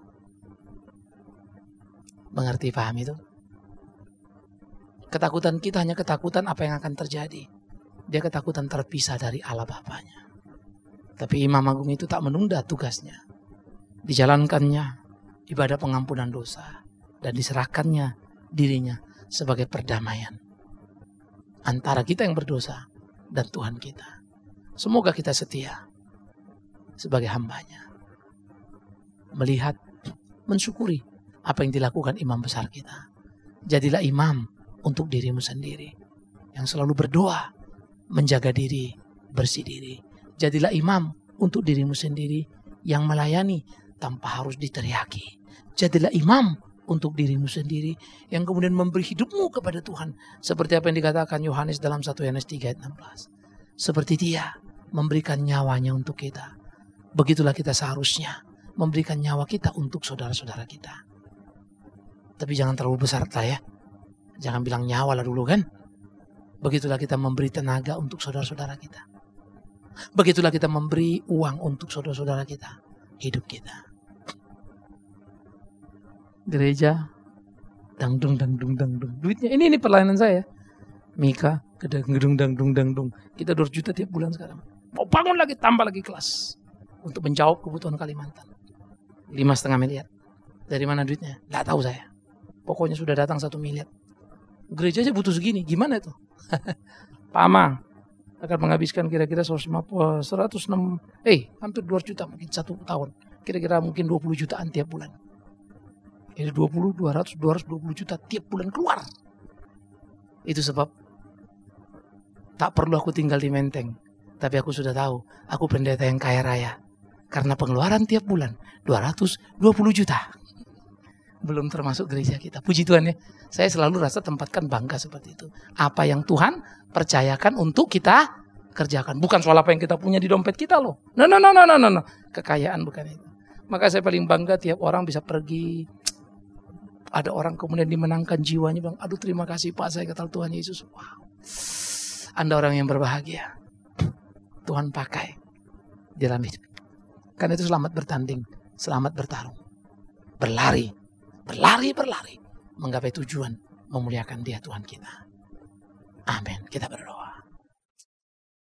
Mengerti, paham itu? Ketakutan kita hanya ketakutan apa yang akan terjadi. Dia ketakutan terpisah dari Allah Bapanya. Tapi Imam Agung itu tak menunda tugasnya. Dijalankannya ibadah pengampunan dosa. Dan diserahkannya dirinya sebagai perdamaian antara kita yang berdosa dan Tuhan kita. Semoga kita setia sebagai hambanya. Melihat, mensyukuri apa yang dilakukan imam besar kita. Jadilah imam untuk dirimu sendiri. Yang selalu berdoa, menjaga diri, bersih diri. Jadilah imam untuk dirimu sendiri yang melayani tanpa harus diteriaki. Jadilah imam untuk dirimu sendiri yang kemudian memberi hidupmu kepada Tuhan. Seperti apa yang dikatakan Yohanes dalam satu Yohanes tiga ayat enam belas. Seperti dia memberikan nyawanya untuk kita. Begitulah kita seharusnya memberikan nyawa kita untuk saudara-saudara kita. Tapi jangan terlalu besar lah ya. Jangan bilang nyawa lah dulu kan. Begitulah kita memberi tenaga untuk saudara-saudara kita. Begitulah kita memberi uang untuk saudara-saudara kita. Hidup kita. Gereja. Dangdung, dangdung, dangdung. Duitnya ini, ini pelayanan saya. Mika, gedung, dangdung, dangdung. Kita dua juta tiap bulan sekarang. Mau bangun lagi, tambah lagi kelas. Untuk menjawab kebutuhan Kalimantan. Lima setengah miliar. Dari mana duitnya? Nggak tahu saya. Pokoknya sudah datang satu miliar. Gereja aja butuh segini. Gimana itu? Pak Amang akan menghabiskan kira-kira seratus enam, eh hampir dua ratus juta mungkin satu tahun. Kira-kira mungkin dua puluh jutaan tiap bulan. Jadi dua puluh, dua ratus, dua ratus dua puluh juta tiap bulan keluar. Itu sebab tak perlu aku tinggal di Menteng. Tapi aku sudah tahu, aku pendeta yang kaya raya. Karena pengeluaran tiap bulan dua ratus dua puluh juta. Belum termasuk gereja kita. Puji Tuhan ya. Saya selalu rasa tempatkan bangga seperti itu. Apa yang Tuhan percayakan untuk kita kerjakan. Bukan soal apa yang kita punya di dompet kita loh. No, no, no, no, no, no. Kekayaan bukan itu. Maka saya paling bangga tiap orang bisa pergi. Ada orang kemudian dimenangkan jiwanya. Bilang, aduh terima kasih Pak, saya kata Tuhan Yesus. Wow. Anda orang yang berbahagia. Tuhan pakai dalam hidup. Karena itu selamat bertanding. Selamat bertarung. Berlari. Berlari, berlari. Menggapai tujuan. Memuliakan dia Tuhan kita. Amin. Kita berdoa.